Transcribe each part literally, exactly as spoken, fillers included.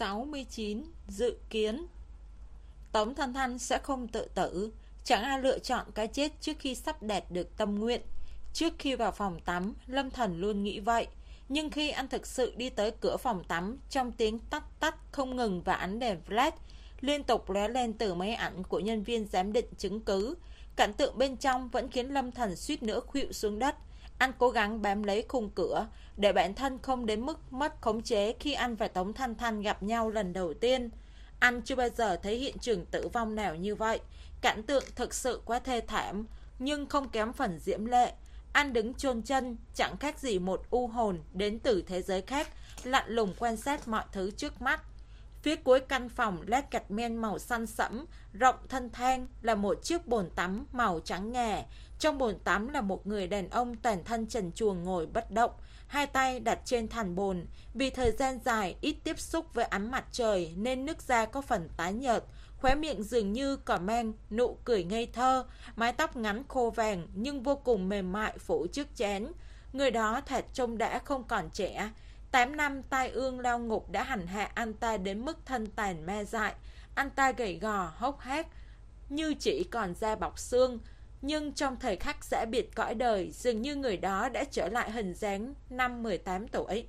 sáu mươi chín. Dự kiến Tống Thanh Thanh sẽ không tự tử. Chẳng ai lựa chọn cái chết trước khi sắp đạt được tâm nguyện. Trước khi vào phòng tắm, Lâm Thần luôn nghĩ vậy. Nhưng khi anh thực sự đi tới cửa phòng tắm, trong tiếng tắt tắt không ngừng và ánh đèn flash liên tục lóe lên từ máy ảnh của nhân viên giám định chứng cứ, cảnh tượng bên trong vẫn khiến Lâm Thần suýt nữa khuỵu xuống đất. Anh cố gắng bám lấy khung cửa để bản thân không đến mức mất khống chế khi anh và Tống Thanh Thanh gặp nhau lần đầu tiên. Anh chưa bao giờ thấy hiện trường tử vong nào như vậy. Cảnh tượng thực sự quá thê thảm, nhưng không kém phần diễm lệ. Anh đứng chôn chân, chẳng khác gì một u hồn đến từ thế giới khác, lạnh lùng quan sát mọi thứ trước mắt. Phía cuối căn phòng lát gạch men màu xanh sẫm, rộng thân thang là một chiếc bồn tắm màu trắng ngà. Trong bồn tắm là một người đàn ông toàn thân trần truồng ngồi bất động, hai tay đặt trên thành bồn. Vì thời gian dài ít tiếp xúc với ánh mặt trời nên nước da có phần tái nhợt, khóe miệng dường như còn mang nụ cười ngây thơ, mái tóc ngắn khô vàng nhưng vô cùng mềm mại phủ trước trán. Người đó thật trông đã không còn trẻ. Tám năm tai ương lao ngục đã hành hạ anh ta đến mức thân tàn ma dại. Anh ta gầy gò, hốc hác, như chỉ còn da bọc xương. Nhưng trong thời khắc giã biệt cõi đời, dường như người đó đã trở lại hình dáng năm mười tám tuổi.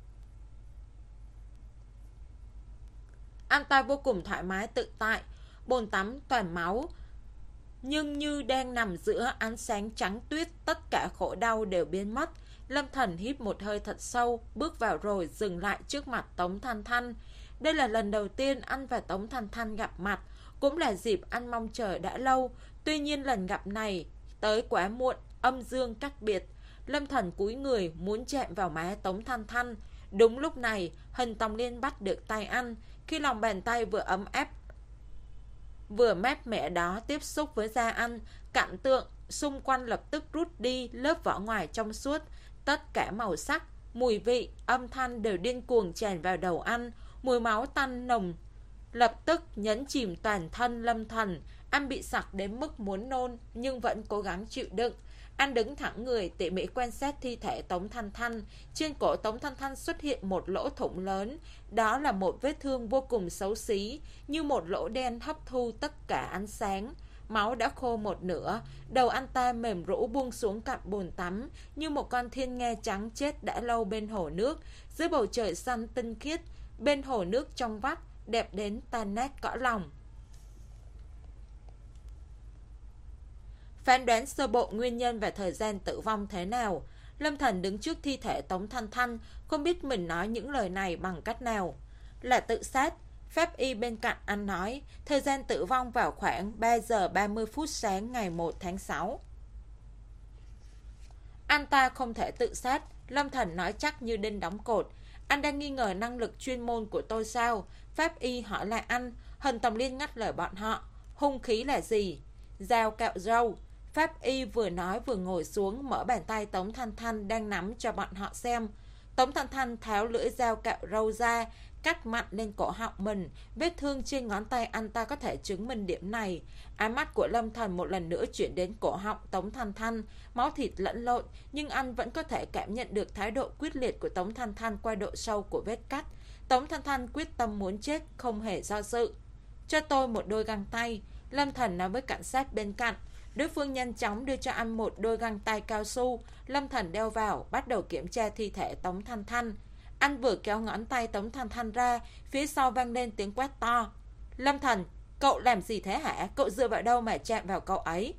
Anh ta vô cùng thoải mái tự tại, bồn tắm toàn máu, nhưng như đang nằm giữa ánh sáng trắng tuyết, tất cả khổ đau đều biến mất. Lâm Thần hít một hơi thật sâu, bước vào rồi dừng lại trước mặt Tống Thanh Thanh. Đây là lần đầu tiên anh và Tống Thanh Thanh gặp mặt, cũng là dịp anh mong chờ đã lâu. Tuy nhiên lần gặp này tới quá muộn, âm dương cách biệt. Lâm Thần cúi người muốn chạm vào má Tống Thanh Thanh. Đúng lúc này, Hình Tòng Liên bắt được tay anh. Khi lòng bàn tay vừa ấm áp vừa mát mẻ đó tiếp xúc với da anh, cảnh tượng xung quanh lập tức rút đi lớp vỏ ngoài trong suốt. Tất cả màu sắc, mùi vị, âm thanh đều điên cuồng tràn vào đầu anh. Mùi máu tanh nồng lập tức nhấn chìm toàn thân Lâm Thần. Anh bị sặc đến mức muốn nôn, nhưng vẫn cố gắng chịu đựng. Anh đứng thẳng người, tỉ mỉ quan sát thi thể Tống Thanh Thanh. Trên cổ Tống Thanh Thanh xuất hiện một lỗ thủng lớn. Đó là một vết thương vô cùng xấu xí, như một lỗ đen hấp thu tất cả ánh sáng. Máu đã khô một nửa. Đầu anh ta mềm rũ buông xuống cạnh bồn tắm, như một con thiên nga trắng chết đã lâu bên hồ nước. Dưới bầu trời xanh tinh khiết, bên hồ nước trong vắt, đẹp đến tan nát cõi lòng. Phán đoán sơ bộ nguyên nhân và thời gian tử vong thế nào. Lâm Thần đứng trước thi thể Tống Thanh Thanh, không biết mình nói những lời này bằng cách nào. Là tự sát. Pháp y bên cạnh anh nói, thời gian tử vong vào khoảng ba giờ ba mươi phút sáng ngày một tháng sáu. Anh ta không thể tự sát. Lâm Thần nói chắc như đinh đóng cột. Anh đang nghi ngờ năng lực chuyên môn của tôi sao? Pháp y hỏi lại anh. Hình Tòng Liên ngắt lời bọn họ. Hung khí là gì? Dao cạo râu. Pháp y vừa nói vừa ngồi xuống, mở bàn tay Tống Thanh Thanh đang nắm cho bọn họ xem. Tống Thanh Thanh tháo lưỡi dao cạo râu ra, cắt mạnh lên cổ họng mình. Vết thương trên ngón tay anh ta có thể chứng minh điểm này. Ánh mắt của Lâm Thần một lần nữa chuyển đến cổ họng Tống Thanh Thanh. Máu thịt lẫn lộn, nhưng anh vẫn có thể cảm nhận được thái độ quyết liệt của Tống Thanh Thanh qua độ sâu của vết cắt. Tống Thanh Thanh quyết tâm muốn chết, không hề do dự. Cho tôi một đôi găng tay, Lâm Thần nói với cảnh sát bên cạnh. Đối phương nhanh chóng đưa cho anh một đôi găng tay cao su. Lâm Thần đeo vào, bắt đầu kiểm tra thi thể Tống Thanh Thanh. Anh vừa kéo ngón tay Tống Thanh Thanh ra, phía sau vang lên tiếng quát to. Lâm Thần, cậu làm gì thế hả? Cậu dựa vào đâu mà chạm vào cậu ấy?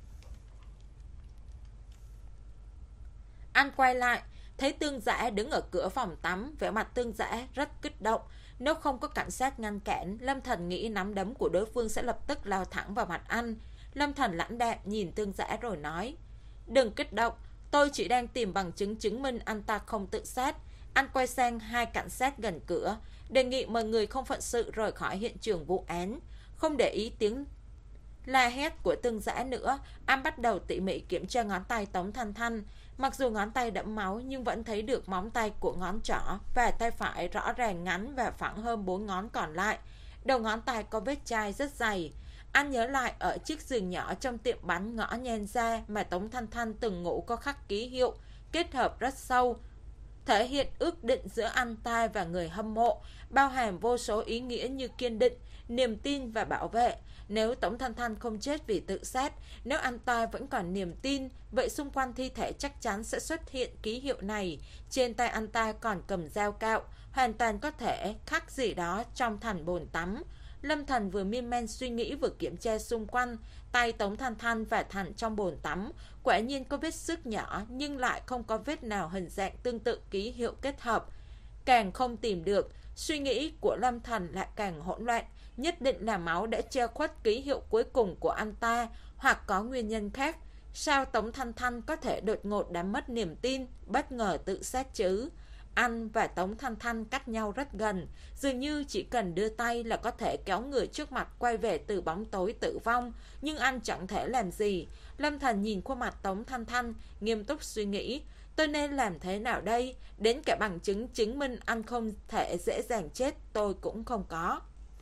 Anh quay lại, thấy Tương Dã đứng ở cửa phòng tắm, vẻ mặt Tương Dã rất kích động. Nếu không có cảnh sát ngăn cản, Lâm Thần nghĩ nắm đấm của đối phương sẽ lập tức lao thẳng vào mặt anh. Lâm Thần lãnh đạm nhìn Tương Dã rồi nói, đừng kích động, tôi chỉ đang tìm bằng chứng chứng minh anh ta không tự sát. Anh quay sang hai cảnh sát gần cửa, đề nghị mời người không phận sự rời khỏi hiện trường vụ án. Không để ý tiếng la hét của Tương Dã nữa, anh bắt đầu tỉ mỉ kiểm tra ngón tay Tống Thanh Thanh. Mặc dù ngón tay đẫm máu nhưng vẫn thấy được móng tay của ngón trỏ và tay phải rõ ràng ngắn và phẳng hơn bốn ngón còn lại. Đầu ngón tay có vết chai rất dày. Anh nhớ lại ở chiếc giường nhỏ trong tiệm bánh ngõ nhen ra mà Tống Thanh Thanh từng ngủ có khắc ký hiệu, kết hợp rất sâu. thể hiện ước định giữa anh ta và người hâm mộ, bao hàm vô số ý nghĩa như kiên định, niềm tin và bảo vệ. Nếu Tống Thanh Thanh không chết vì tự sát, nếu anh ta vẫn còn niềm tin, vậy xung quanh thi thể chắc chắn sẽ xuất hiện ký hiệu này. Trên tay anh ta còn cầm dao cạo, hoàn toàn có thể khắc gì đó trong thành bồn tắm. Lâm Thần vừa miên man suy nghĩ vừa kiểm tra xung quanh. Tay Tống Thanh Thanh và Thành trong bồn tắm quả nhiên có vết xước nhỏ, nhưng lại không có vết nào hình dạng tương tự ký hiệu kết hợp. Càng không tìm được, suy nghĩ của Lâm Thần lại càng hỗn loạn. Nhất định là máu đã che khuất ký hiệu cuối cùng của anh ta, hoặc có nguyên nhân khác. Sao Tống Thanh Thanh có thể đột ngột đã mất niềm tin, bất ngờ tự sát chứ? Anh và Tống Thanh Thanh cách nhau rất gần, dường như chỉ cần đưa tay là có thể kéo người trước mặt quay về từ bóng tối tử vong, nhưng anh chẳng thể làm gì. Lâm Thần nhìn khuôn mặt Tống Thanh Thanh, nghiêm túc suy nghĩ, tôi nên làm thế nào đây? Đến cả bằng chứng chứng minh anh không thể dễ dàng chết tôi cũng không có.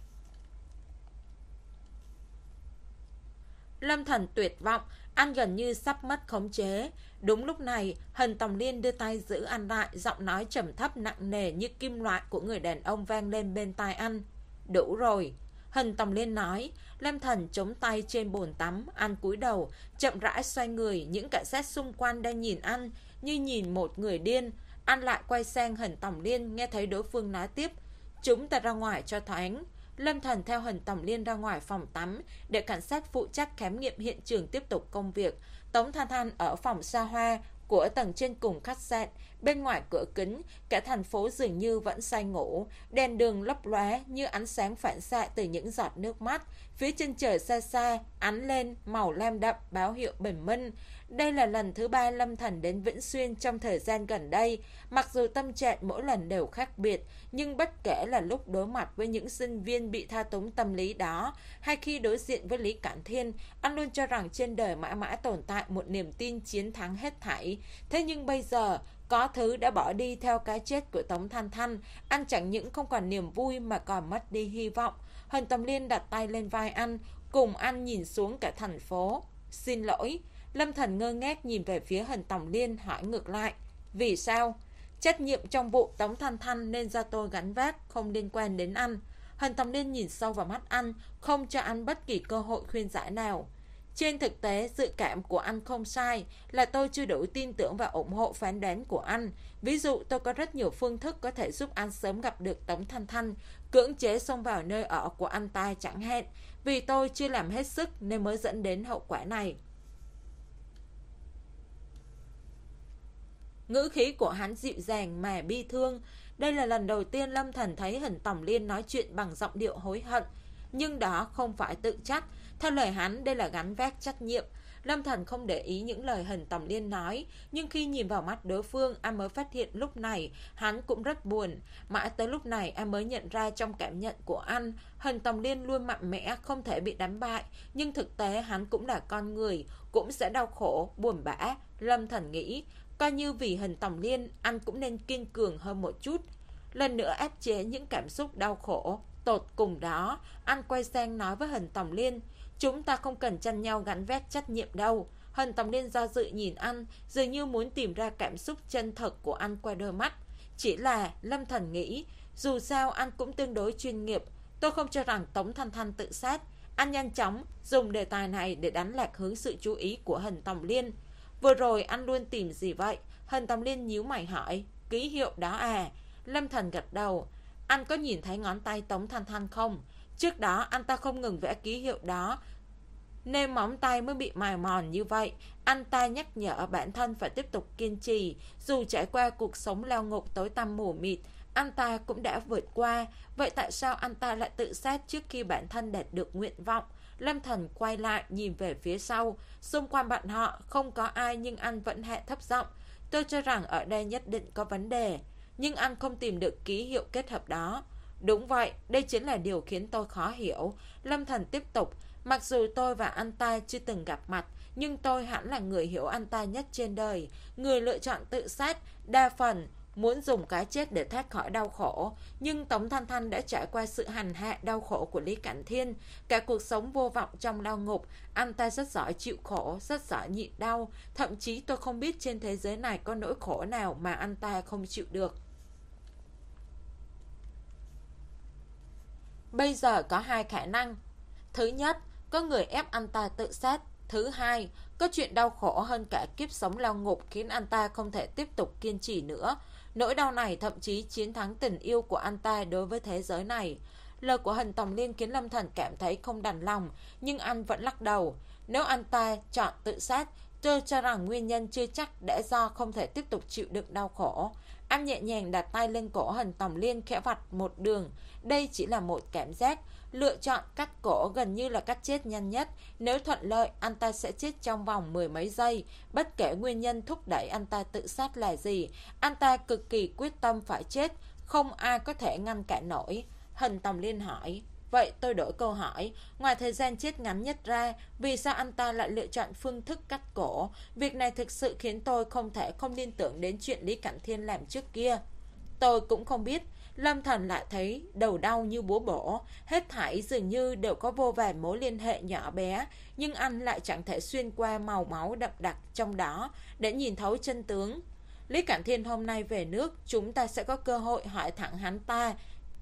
Lâm Thần tuyệt vọng, anh gần như sắp mất khống chế. Đúng lúc này, Hần Tòng Liên đưa tay giữ anh lại, giọng nói trầm thấp nặng nề như kim loại của người đàn ông vang lên bên tai anh. Đủ rồi, Hần Tòng Liên nói. Lâm Thần chống tay trên bồn tắm, anh cúi đầu, chậm rãi xoay người. Những cảnh sát xung quanh đang nhìn anh như nhìn một người điên. Anh lại quay sang Hần Tòng Liên, nghe thấy đối phương nói tiếp, chúng ta ra ngoài cho thoáng. Lâm Thần theo Hần Tòng Liên ra ngoài phòng tắm để cảnh sát phụ trách khám nghiệm hiện trường tiếp tục công việc. Tống Thanh Thanh ở phòng xa hoa của tầng trên cùng khách sạn. Bên ngoài cửa kính, cả thành phố dường như vẫn say ngủ. Đèn đường lấp lóe như ánh sáng phản xạ từ những giọt nước mắt. Phía chân trời xa xa ánh lên màu lam đậm báo hiệu bình minh. Đây là lần thứ ba Lâm Thần đến Vĩnh Xuyên trong thời gian gần đây. Mặc dù tâm trạng mỗi lần đều khác biệt, nhưng bất kể là lúc đối mặt với những sinh viên bị thao túng tâm lý đó, hay khi đối diện với Lý Cản Thiên, anh luôn cho rằng trên đời mãi mãi tồn tại một niềm tin chiến thắng hết thảy. Thế nhưng bây giờ, có thứ đã bỏ đi theo cái chết của Tống Thanh Thanh, anh chẳng những không còn niềm vui mà còn mất đi hy vọng. Hần Tầm Liên đặt tay lên vai anh, cùng anh nhìn xuống cả thành phố. Xin lỗi. Lâm Thần ngơ ngác nhìn về phía Hần Tòng Liên, hỏi ngược lại, vì sao? Trách nhiệm trong vụ Tống Thanh Thanh nên do tôi gánh vác, không liên quan đến anh. Hần Tòng Liên nhìn sâu vào mắt anh, không cho anh bất kỳ cơ hội khuyên giải nào. Trên thực tế, dự cảm của anh không sai, là tôi chưa đủ tin tưởng và ủng hộ phán đoán của anh. Ví dụ, tôi có rất nhiều phương thức có thể giúp anh sớm gặp được Tống Thanh Thanh, cưỡng chế xông vào nơi ở của anh ta chẳng hạn. Vì tôi chưa làm hết sức nên mới dẫn đến hậu quả này. Ngữ khí của hắn dịu dàng mà bi thương. Đây là lần đầu tiên Lâm Thần thấy Hần Tòng Liên nói chuyện bằng giọng điệu hối hận. Nhưng đó không phải tự trách. Theo lời hắn, đây là gánh vác trách nhiệm. Lâm Thần không để ý những lời Hần Tòng Liên nói, nhưng khi nhìn vào mắt đối phương, anh mới phát hiện lúc này hắn cũng rất buồn. Mãi tới lúc này anh mới nhận ra trong cảm nhận của anh, Hần Tòng Liên luôn mạnh mẽ, không thể bị đánh bại. Nhưng thực tế hắn cũng là con người, cũng sẽ đau khổ, buồn bã. Lâm Thần nghĩ, coi như vì Hần Tòng Liên, anh cũng nên kiên cường hơn một chút. Lần nữa áp chế những cảm xúc đau khổ tột cùng đó, anh quay sang nói với Hần Tòng Liên, chúng ta không cần tranh nhau gánh vác trách nhiệm đâu. Hần Tòng Liên do dự nhìn anh, dường như muốn tìm ra cảm xúc chân thật của anh qua đôi mắt. Chỉ là Lâm Thần nghĩ, dù sao anh cũng tương đối chuyên nghiệp. Tôi không cho rằng Tống Thanh Thanh tự sát. Anh nhanh chóng dùng đề tài này để đánh lạc hướng sự chú ý của Hần Tòng Liên. Vừa rồi anh luôn tìm gì vậy? Hần Tòng Liên nhíu mày hỏi. Ký hiệu đó à? Lâm Thần gật đầu. Anh có nhìn thấy ngón tay Tống Thanh Thanh không? Trước đó anh ta không ngừng vẽ ký hiệu đó, nên móng tay mới bị mài mòn như vậy. Anh ta nhắc nhở bản thân phải tiếp tục kiên trì. Dù trải qua cuộc sống lao ngục tối tăm mù mịt, anh ta cũng đã vượt qua. Vậy tại sao anh ta lại tự sát trước khi bản thân đạt được nguyện vọng? Lâm Thần quay lại nhìn về phía sau. Xung quanh bọn họ không có ai, nhưng anh vẫn hạ thấp giọng. Tôi cho rằng ở đây nhất định có vấn đề, nhưng anh không tìm được ký hiệu kết hợp đó. Đúng vậy, đây chính là điều khiến tôi khó hiểu. Lâm Thần tiếp tục. Mặc dù tôi và anh ta chưa từng gặp mặt, nhưng tôi hẳn là người hiểu anh ta nhất trên đời. Người lựa chọn tự sát đa phần muốn dùng cái chết để thoát khỏi đau khổ. Nhưng Tống Thanh Thanh đã trải qua sự hành hạ đau khổ của Lý Cảnh Thiên, cả cuộc sống vô vọng trong lao ngục. Anh ta rất giỏi chịu khổ, rất giỏi nhịn đau. Thậm chí tôi không biết trên thế giới này có nỗi khổ nào mà anh ta không chịu được. Bây giờ có hai khả năng. Thứ nhất, có người ép anh ta tự sát. Thứ hai, có chuyện đau khổ hơn cả kiếp sống lao ngục khiến anh ta không thể tiếp tục kiên trì nữa. Nỗi đau này thậm chí chiến thắng tình yêu của anh ta đối với thế giới này. Lời của Hình Tòng Liên khiến Lâm Thần cảm thấy không đành lòng, nhưng anh vẫn lắc đầu. Nếu anh ta chọn tự sát, tôi cho rằng nguyên nhân chưa chắc đã do không thể tiếp tục chịu đựng đau khổ. Anh nhẹ nhàng đặt tay lên cổ Hình Tòng Liên, khẽ vạch một đường. Đây chỉ là một cảm giác. Lựa chọn cắt cổ gần như là cách chết nhanh nhất. Nếu thuận lợi, anh ta sẽ chết trong vòng mười mấy giây. Bất kể nguyên nhân thúc đẩy anh ta tự sát là gì, anh ta cực kỳ quyết tâm phải chết. Không ai có thể ngăn cản nổi. Hình Tòng Liên hỏi. Vậy tôi đổi câu hỏi, ngoài thời gian chết ngắn nhất ra, vì sao anh ta lại lựa chọn phương thức cắt cổ? Việc này thực sự khiến tôi không thể không liên tưởng đến chuyện Lý Cảnh Thiên làm trước kia. Tôi cũng không biết. Lâm Thần lại thấy đầu đau như búa bổ. Hết thảy dường như đều có vô vàn mối liên hệ nhỏ bé, nhưng anh lại chẳng thể xuyên qua màu máu đậm đặc trong đó để nhìn thấu chân tướng. Lý Cảnh Thiên hôm nay về nước, chúng ta sẽ có cơ hội hỏi thẳng hắn ta.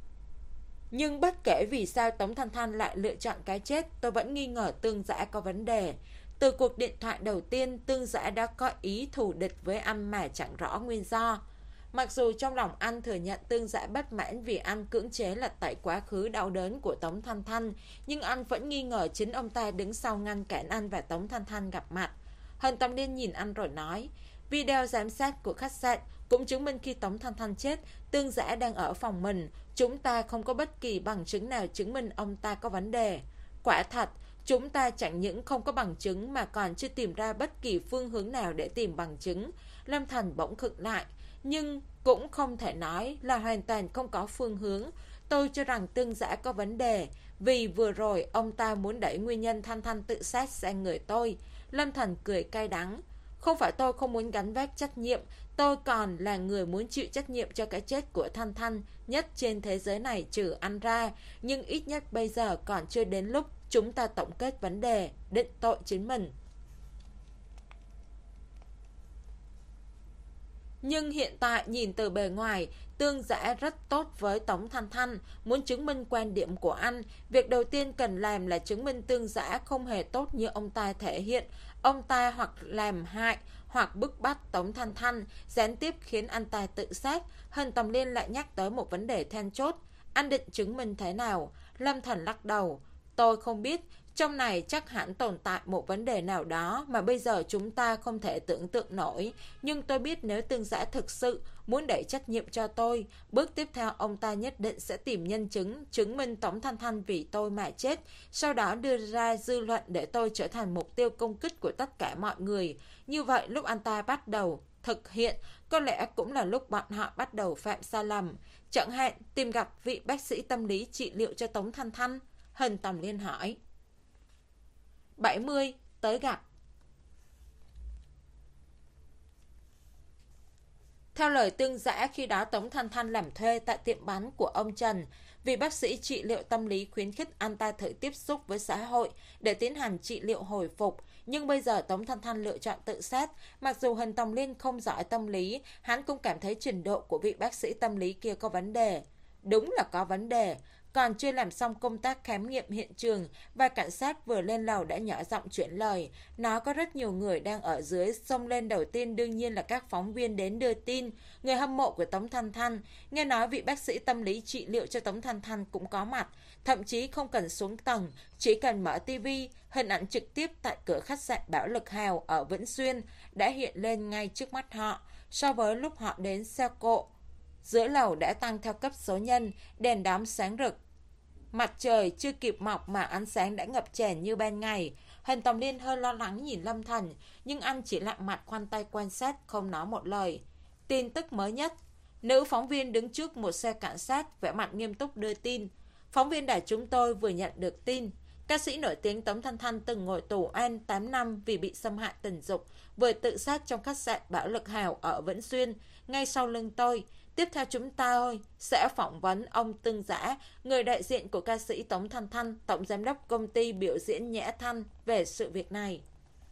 Nhưng bất kể vì sao Tống Thanh Thanh lại lựa chọn cái chết, tôi vẫn nghi ngờ Tương Giã có vấn đề. Từ cuộc điện thoại đầu tiên, Tương Giã đã có ý thù địch với anh mà chẳng rõ nguyên do. Mặc dù trong lòng anh thừa nhận Tương Giã bất mãn vì anh cưỡng chế lật tẩy quá khứ đau đớn của Tống Thanh Thanh, nhưng anh vẫn nghi ngờ chính ông ta đứng sau ngăn cản anh và Tống Thanh Thanh gặp mặt. Hình Tòng Liên nhìn anh rồi nói, video giám sát của khách sạn cũng chứng minh khi Tống Thanh Thanh chết, Tương Giã đang ở phòng mình. Chúng ta không có bất kỳ bằng chứng nào chứng minh ông ta có vấn đề. Quả thật, chúng ta chẳng những không có bằng chứng mà còn chưa tìm ra bất kỳ phương hướng nào để tìm bằng chứng. Lâm Thần bỗng khựng lại, nhưng cũng không thể nói là hoàn toàn không có phương hướng. Tôi cho rằng Tương Giã có vấn đề, vì vừa rồi ông ta muốn đẩy nguyên nhân Thanh Thanh tự sát sang người tôi. Lâm Thần cười cay đắng. Không phải tôi không muốn gánh vác trách nhiệm, tôi còn là người muốn chịu trách nhiệm cho cái chết của Thanh Thanh nhất trên thế giới này trừ anh ra. Nhưng ít nhất bây giờ còn chưa đến lúc chúng ta tổng kết vấn đề, định tội chính mình. Nhưng hiện tại nhìn từ bề ngoài, Tương Giã rất tốt với Tống Thanh Thanh. Muốn chứng minh quan điểm của anh, việc đầu tiên cần làm là chứng minh Tương Giã không hề tốt như ông ta thể hiện. Ông ta hoặc làm hại, hoặc bức bách Tống Thanh Thanh, gián tiếp khiến anh ta tự sát. Hình Tòng Liên lại nhắc tới một vấn đề then chốt. Anh định chứng minh thế nào? Lâm Thần lắc đầu. Tôi không biết. Trong này chắc hẳn tồn tại một vấn đề nào đó mà bây giờ chúng ta không thể tưởng tượng nổi. Nhưng tôi biết nếu Tương Giã thực sự muốn đẩy trách nhiệm cho tôi, bước tiếp theo ông ta nhất định sẽ tìm nhân chứng, chứng minh Tống Thanh Thanh vì tôi mà chết, sau đó đưa ra dư luận để tôi trở thành mục tiêu công kích của tất cả mọi người. Như vậy lúc anh ta bắt đầu thực hiện, có lẽ cũng là lúc bọn họ bắt đầu phạm sai lầm. Chẳng hạn tìm gặp vị bác sĩ tâm lý trị liệu cho Tống Thanh Thanh. Hình Tòng Liên hỏi. bảy mươi. Tới gặp. Theo lời Tương Giã, khi đó Tống Thanh Thanh làm thuê tại tiệm bánh của ông Trần. Vì bác sĩ trị liệu tâm lý khuyến khích anh ta thử tiếp xúc với xã hội để tiến hành trị liệu hồi phục. Nhưng bây giờ Tống Thanh Thanh lựa chọn tự sát. Mặc dù Hình Tòng Liên không giỏi tâm lý, hắn cũng cảm thấy trình độ của vị bác sĩ tâm lý kia có vấn đề. Đúng là có vấn đề. Còn chưa làm xong công tác khám nghiệm hiện trường và cảnh sát vừa lên lầu đã nhỏ giọng chuyển lời. Nó có rất nhiều người đang ở dưới, xông lên đầu tiên đương nhiên là các phóng viên đến đưa tin. Người hâm mộ của Tống Thanh Thanh, nghe nói vị bác sĩ tâm lý trị liệu cho Tống Thanh Thanh cũng có mặt. Thậm chí không cần xuống tầng, chỉ cần mở tivi, hình ảnh trực tiếp tại cửa khách sạn Bảo Lực Hào ở Vĩnh Xuyên đã hiện lên ngay trước mắt họ. So với lúc họ đến xe cộ, dưới lầu đã tăng theo cấp số nhân, đèn đóm sáng rực. Mặt trời chưa kịp mọc mà ánh sáng đã ngập tràn như ban ngày. Hình Tòng Liên hơi lo lắng nhìn Lâm Thần, nhưng anh chỉ lặng mặt khoanh tay quan sát, không nói một lời. Tin tức mới nhất. Nữ phóng viên đứng trước một xe cảnh sát, vẻ mặt nghiêm túc đưa tin. Phóng viên đài chúng tôi vừa nhận được tin. Ca sĩ nổi tiếng Tống Thanh Thanh từng ngồi tù an tám năm vì bị xâm hại tình dục, vừa tự sát trong khách sạn Bảo Lực Hào ở Vĩnh Xuyên. ngay sau lưng tôi. Tiếp theo chúng ta sẽ phỏng vấn ông Tương Giã, người đại diện của ca sĩ Tống Thanh Thanh, tổng giám đốc công ty biểu diễn Nhã Thanh về sự việc này.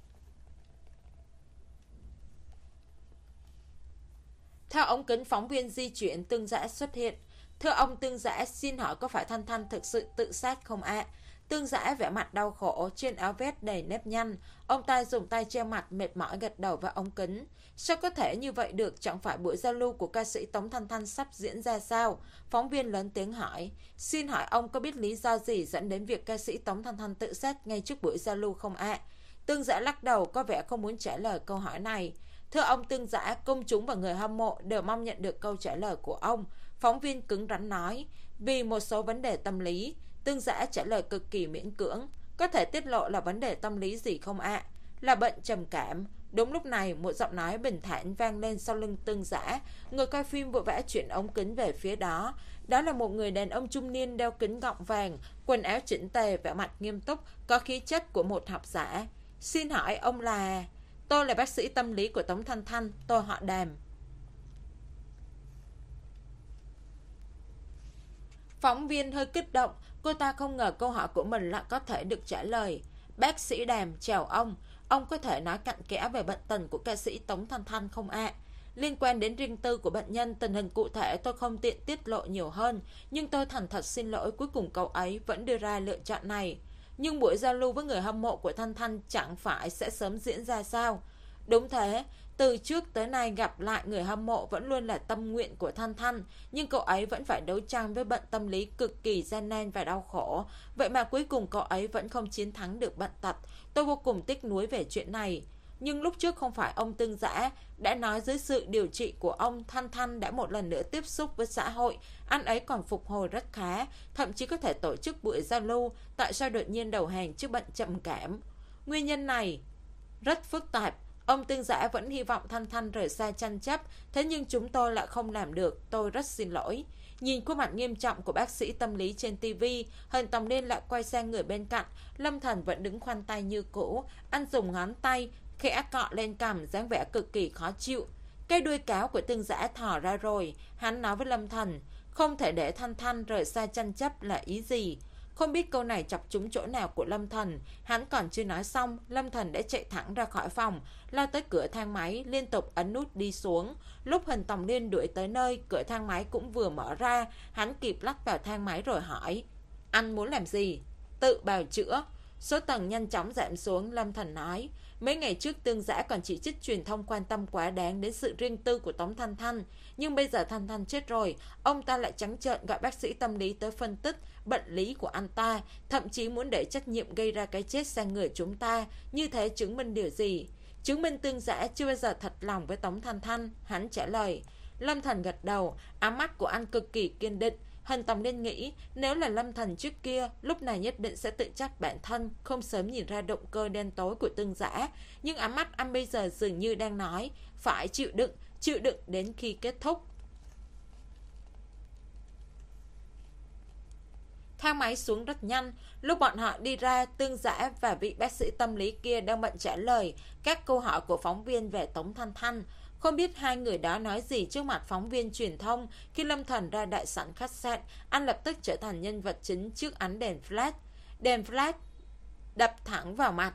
Theo ống kính, phóng viên di chuyển, Tương Giã xuất hiện. Thưa ông Tương Giã, xin hỏi có phải Thanh Thanh thực sự tự sát không ạ? À? Tương Giã vẻ mặt đau khổ, trên áo vest đầy nếp nhăn. Ông ta dùng tay che mặt, mệt mỏi gật đầu vào ống kính. Sao có thể như vậy được? Chẳng phải buổi giao lưu của ca sĩ Tống Thanh Thanh sắp diễn ra sao? Phóng viên lớn tiếng hỏi. Xin hỏi ông có biết lý do gì dẫn đến việc ca sĩ Tống Thanh Thanh tự sát ngay trước buổi giao lưu không ạ? À? Tương Giã lắc đầu, có vẻ không muốn trả lời câu hỏi này. Thưa ông Tương Giã, công chúng và người hâm mộ đều mong nhận được câu trả lời của ông. Phóng viên cứng rắn nói. Vì một số vấn đề tâm lý. Tương Giã trả lời cực kỳ miễn cưỡng. Có thể tiết lộ là vấn đề tâm lý gì không ạ? À? Là bệnh trầm cảm. Đúng lúc này, một giọng nói bình thản vang lên sau lưng Tương Giã. Người coi phim vội vã chuyển ống kính về phía đó. Đó là một người đàn ông trung niên đeo kính gọng vàng, quần áo chỉnh tề, vẻ mặt nghiêm túc, có khí chất của một học giả. Xin hỏi ông là... Tôi là bác sĩ tâm lý của Tống Thanh Thanh, tôi họ Đàm. Phóng viên hơi kích động, cô ta không ngờ câu hỏi của mình lại có thể được trả lời. Bác sĩ Đàm, chào ông. Ông có thể nói cặn kẽ về bệnh tình của ca sĩ Tống Thanh Thanh không ạ? À? Liên quan đến riêng tư của bệnh nhân, tình hình cụ thể tôi không tiện tiết lộ nhiều hơn, nhưng tôi thành thật xin lỗi, cuối cùng cậu ấy vẫn đưa ra lựa chọn này. Nhưng buổi giao lưu với người hâm mộ của Thanh Thanh chẳng phải sẽ sớm diễn ra sao? Đúng thế, từ trước tới nay gặp lại người hâm mộ vẫn luôn là tâm nguyện của Thanh Thanh, nhưng cậu ấy vẫn phải đấu tranh với bệnh tâm lý cực kỳ gian nan và đau khổ. Vậy mà cuối cùng cậu ấy vẫn không chiến thắng được bệnh tật. Tôi vô cùng tiếc nuối về chuyện này. Nhưng lúc trước không phải ông Tương Giã đã nói dưới sự điều trị của ông, Thanh Thanh đã một lần nữa tiếp xúc với xã hội, anh ấy còn phục hồi rất khá, thậm chí có thể tổ chức buổi giao lưu. Tại sao đột nhiên đầu hàng trước bệnh trầm cảm? Nguyên nhân này rất phức tạp. Ông Tương Giã vẫn hy vọng Thanh Thanh rời xa tranh chấp, thế nhưng chúng tôi lại không làm được, tôi rất xin lỗi. Nhìn khuôn mặt nghiêm trọng của bác sĩ tâm lý trên tivi, Hân Tòng Liên lại quay sang người bên cạnh. Lâm Thần vẫn đứng khoanh tay như cũ, anh dùng ngón tay khẽ cọ lên cằm, dáng vẻ cực kỳ khó chịu. Cái đuôi cáo của Tương Giã thò ra rồi, hắn nói với Lâm Thần, không thể để Thanh Thanh rời xa tranh chấp là ý gì? Không biết câu này chọc trúng chỗ nào của Lâm Thần. Hắn còn chưa nói xong, Lâm Thần đã chạy thẳng ra khỏi phòng, lao tới cửa thang máy, liên tục ấn nút đi xuống. Lúc Huỳnh Tòng Liên đuổi tới nơi, cửa thang máy cũng vừa mở ra. Hắn kịp lách vào thang máy rồi hỏi, anh muốn làm gì? Tự bào chữa. Số tầng nhanh chóng giảm xuống. Lâm Thần nói, mấy ngày trước Tương Giã còn chỉ trích truyền thông quan tâm quá đáng đến sự riêng tư của Tống Thanh Thanh, nhưng bây giờ Thanh Thanh chết rồi, ông ta lại trắng trợn gọi bác sĩ tâm lý tới phân tích bệnh lý của anh ta, thậm chí muốn để trách nhiệm gây ra cái chết sang người chúng ta. Như thế chứng minh điều gì? Chứng minh Tương Giã chưa bao giờ thật lòng với Tống Thanh Thanh. Hắn trả lời. Lâm Thần gật đầu, áng mắt của anh cực kỳ kiên định. Hân Tòng Liên nghĩ, nếu là Lâm Thần trước kia, lúc này nhất định sẽ tự trách bản thân, không sớm nhìn ra động cơ đen tối của Tương Giã. Nhưng áng mắt anh bây giờ dường như đang nói, phải chịu đựng, chịu đựng đến khi kết thúc. Thang máy xuống rất nhanh. Lúc bọn họ đi ra, Tương Giã và vị bác sĩ tâm lý kia đang bận trả lời các câu hỏi của phóng viên về Tống Thanh Thanh. Không biết hai người đó nói gì trước mặt phóng viên truyền thông. Khi Lâm Thần ra đại sảnh khách sạn, anh lập tức trở thành nhân vật chính trước ánh đèn flash. Đèn flash đập thẳng vào mặt.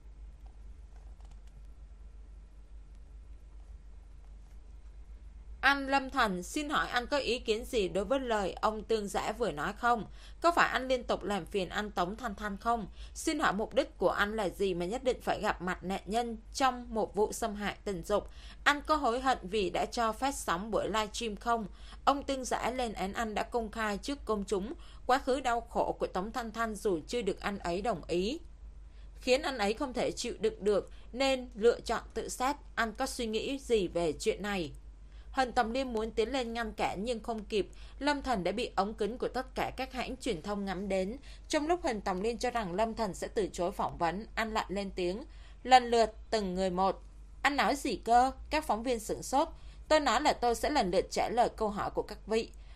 Anh Lâm Thần, xin hỏi anh có ý kiến gì đối với lời ông Tương Giã vừa nói không? Có phải anh liên tục làm phiền anh Tống Thanh Thanh không? Xin hỏi mục đích của anh là gì mà nhất định phải gặp mặt nạn nhân trong một vụ xâm hại tình dục? Anh có hối hận vì đã cho phát sóng buổi livestream không? Ông Tương Giã lên án anh đã công khai trước công chúng quá khứ đau khổ của Tống Thanh Thanh dù chưa được anh ấy đồng ý, khiến anh ấy không thể chịu đựng được nên lựa chọn tự sát. Anh có suy nghĩ gì về chuyện này? Hân Tòng Liên muốn tiến lên ngăn cản nhưng không kịp. Lâm Thần đã bị ống kính của tất cả các hãng truyền thông ngắm đến. Trong lúc Hân Tòng Liên cho rằng Lâm Thần sẽ từ chối phỏng vấn, anh lại lên tiếng, lần lượt từng người một. Anh nói gì cơ? Các phóng viên sửng sốt. Tôi nói là tôi sẽ lần lượt trả lời câu hỏi của các vị.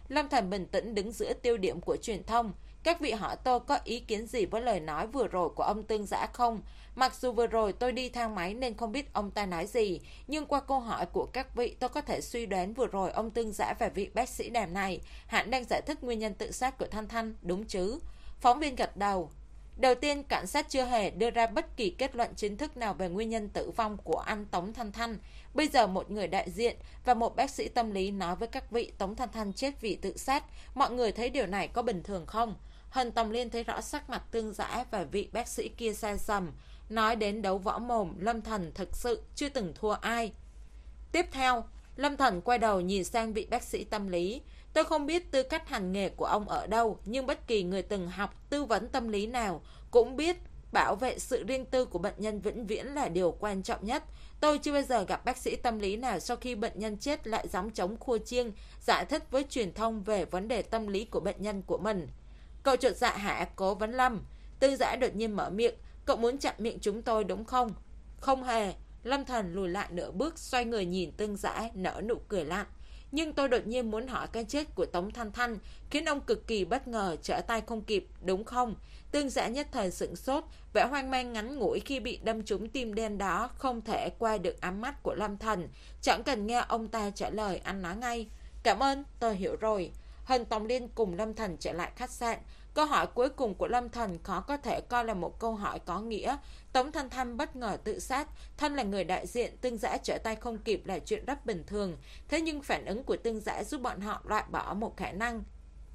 Lâm Thần bình tĩnh đứng giữa tiêu điểm của truyền thông. Các vị hỏi tôi có ý kiến gì với lời nói vừa rồi của ông Tương Giã không? Mặc dù vừa rồi tôi đi thang máy nên không biết ông ta nói gì, nhưng qua câu hỏi của các vị tôi có thể suy đoán vừa rồi ông Tương Giã và vị bác sĩ đàm này hẳn đang giải thích nguyên nhân tự sát của Thanh Thanh, đúng chứ? Phóng viên gật đầu. Đầu tiên, cảnh sát chưa hề đưa ra bất kỳ kết luận chính thức nào về nguyên nhân tử vong của anh Tống Thanh Thanh. Bây giờ một người đại diện và một bác sĩ tâm lý nói với các vị Tống Thanh Thanh chết vì tự sát. Mọi người thấy điều này có bình thường không? Hân Tòng Liên thấy rõ sắc mặt Tương Giã và vị bác sĩ kia xa sầm. Nói đến đấu võ mồm, Lâm Thần thực sự chưa từng thua ai. Tiếp theo, Lâm Thần quay đầu nhìn sang vị bác sĩ tâm lý. Tôi không biết tư cách hành nghề của ông ở đâu, nhưng bất kỳ người từng học tư vấn tâm lý nào cũng biết bảo vệ sự riêng tư của bệnh nhân vĩnh viễn là điều quan trọng nhất. Tôi chưa bao giờ gặp bác sĩ tâm lý nào sau khi bệnh nhân chết lại gióng trống khua chiêng giải thích với truyền thông về vấn đề tâm lý của bệnh nhân của mình. Cậu chuột dạ hả Cố Vấn Lâm? Tương Giã đột nhiên mở miệng. Cậu muốn chặn miệng chúng tôi đúng không? Không hề. Lâm Thần lùi lại nửa bước, xoay người nhìn Tương Giã, nở nụ cười lạnh. Nhưng tôi đột nhiên muốn hỏi cái chết của Tống Thanh Thanh khiến ông cực kỳ bất ngờ, trở tay không kịp, đúng không? Tương Giã nhất thời sửng sốt, vẻ hoang mang ngắn ngủi khi bị đâm trúng tim đen đó không thể qua được ám mắt của Lâm Thần. Chẳng cần nghe ông ta trả lời, anh nói ngay. Cảm ơn, tôi hiểu rồi. Hân Tòng Liên cùng Lâm Thần trở lại khách sạn. Câu hỏi cuối cùng của Lâm Thần khó có thể coi là một câu hỏi có nghĩa. Tống Thanh Thanh bất ngờ tự sát, thân là người đại diện, Tương Giã trở tay không kịp là chuyện rất bình thường. Thế nhưng phản ứng của Tương Giã giúp bọn họ loại bỏ một khả năng.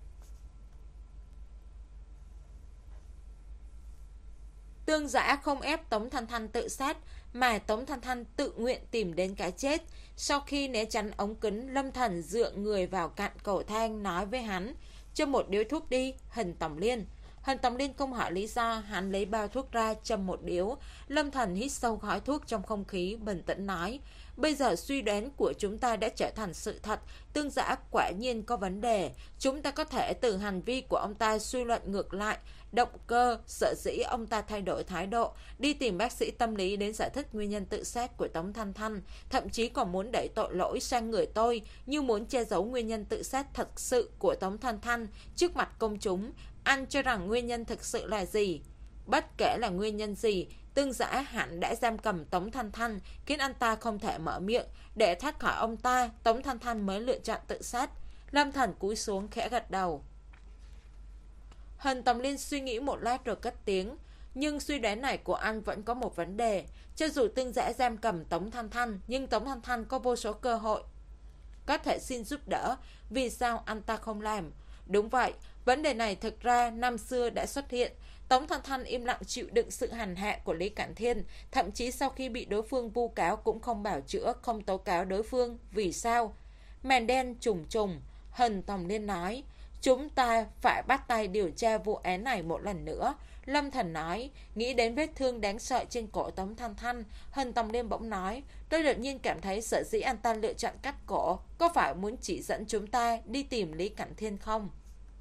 Tương Giã không ép Tống Thanh Thanh tự sát, mà Tống Thanh Thanh tự nguyện tìm đến cái chết. Sau khi né tránh ống kính, Lâm Thần dựa người vào cạnh cầu thang nói với hắn, châm một điếu thuốc đi, Hân Tòng Liên. Hân Tòng Liên không hỏi lý do, hắn lấy bao thuốc ra châm một điếu. Lâm Thần hít sâu khói thuốc trong không khí, bình tĩnh nói, bây giờ suy đoán của chúng ta đã trở thành sự thật. Tương Giã quả nhiên có vấn đề. Chúng ta có thể từ hành vi của ông ta suy luận ngược lại động cơ, sở dĩ ông ta thay đổi thái độ, đi tìm bác sĩ tâm lý đến giải thích nguyên nhân tự sát của Tống Thanh Thanh, thậm chí còn muốn đẩy tội lỗi sang người tôi, như muốn che giấu nguyên nhân tự sát thật sự của Tống Thanh Thanh trước mặt công chúng. Anh cho rằng nguyên nhân thực sự là gì? Bất kể là nguyên nhân gì, Tương Giã hẳn đã giam cầm Tống Thanh Thanh, khiến anh ta không thể mở miệng. Để thoát khỏi ông ta, Tống Thanh Thanh mới lựa chọn tự sát. Lâm Thần cúi xuống khẽ gật đầu. Hân Tòng Liên suy nghĩ một lát rồi cất tiếng. Nhưng suy đoán này của anh vẫn có một vấn đề. Cho dù Tương Giã giam cầm Tống Thanh Thanh, nhưng Tống Thanh Thanh có vô số cơ hội có thể xin giúp đỡ. Vì sao anh ta không làm? Đúng vậy, vấn đề này thực ra năm xưa đã xuất hiện. Tống Thanh Thanh im lặng chịu đựng sự hành hạ của Lý Cản Thiên, thậm chí sau khi bị đối phương vu cáo cũng không bào chữa, không tố cáo đối phương. Vì sao? Màn đen trùng trùng. Hân Tòng Liên nói, chúng ta phải bắt tay điều tra vụ án này một lần nữa. Lâm Thần nói, nghĩ đến vết thương đáng sợ trên cổ Tống Thanh Thanh. Hân Tòng Liên bỗng nói, tôi đột nhiên cảm thấy sở dĩ anh ta lựa chọn cắt cổ có phải muốn chỉ dẫn chúng ta đi tìm Lý Cản Thiên không?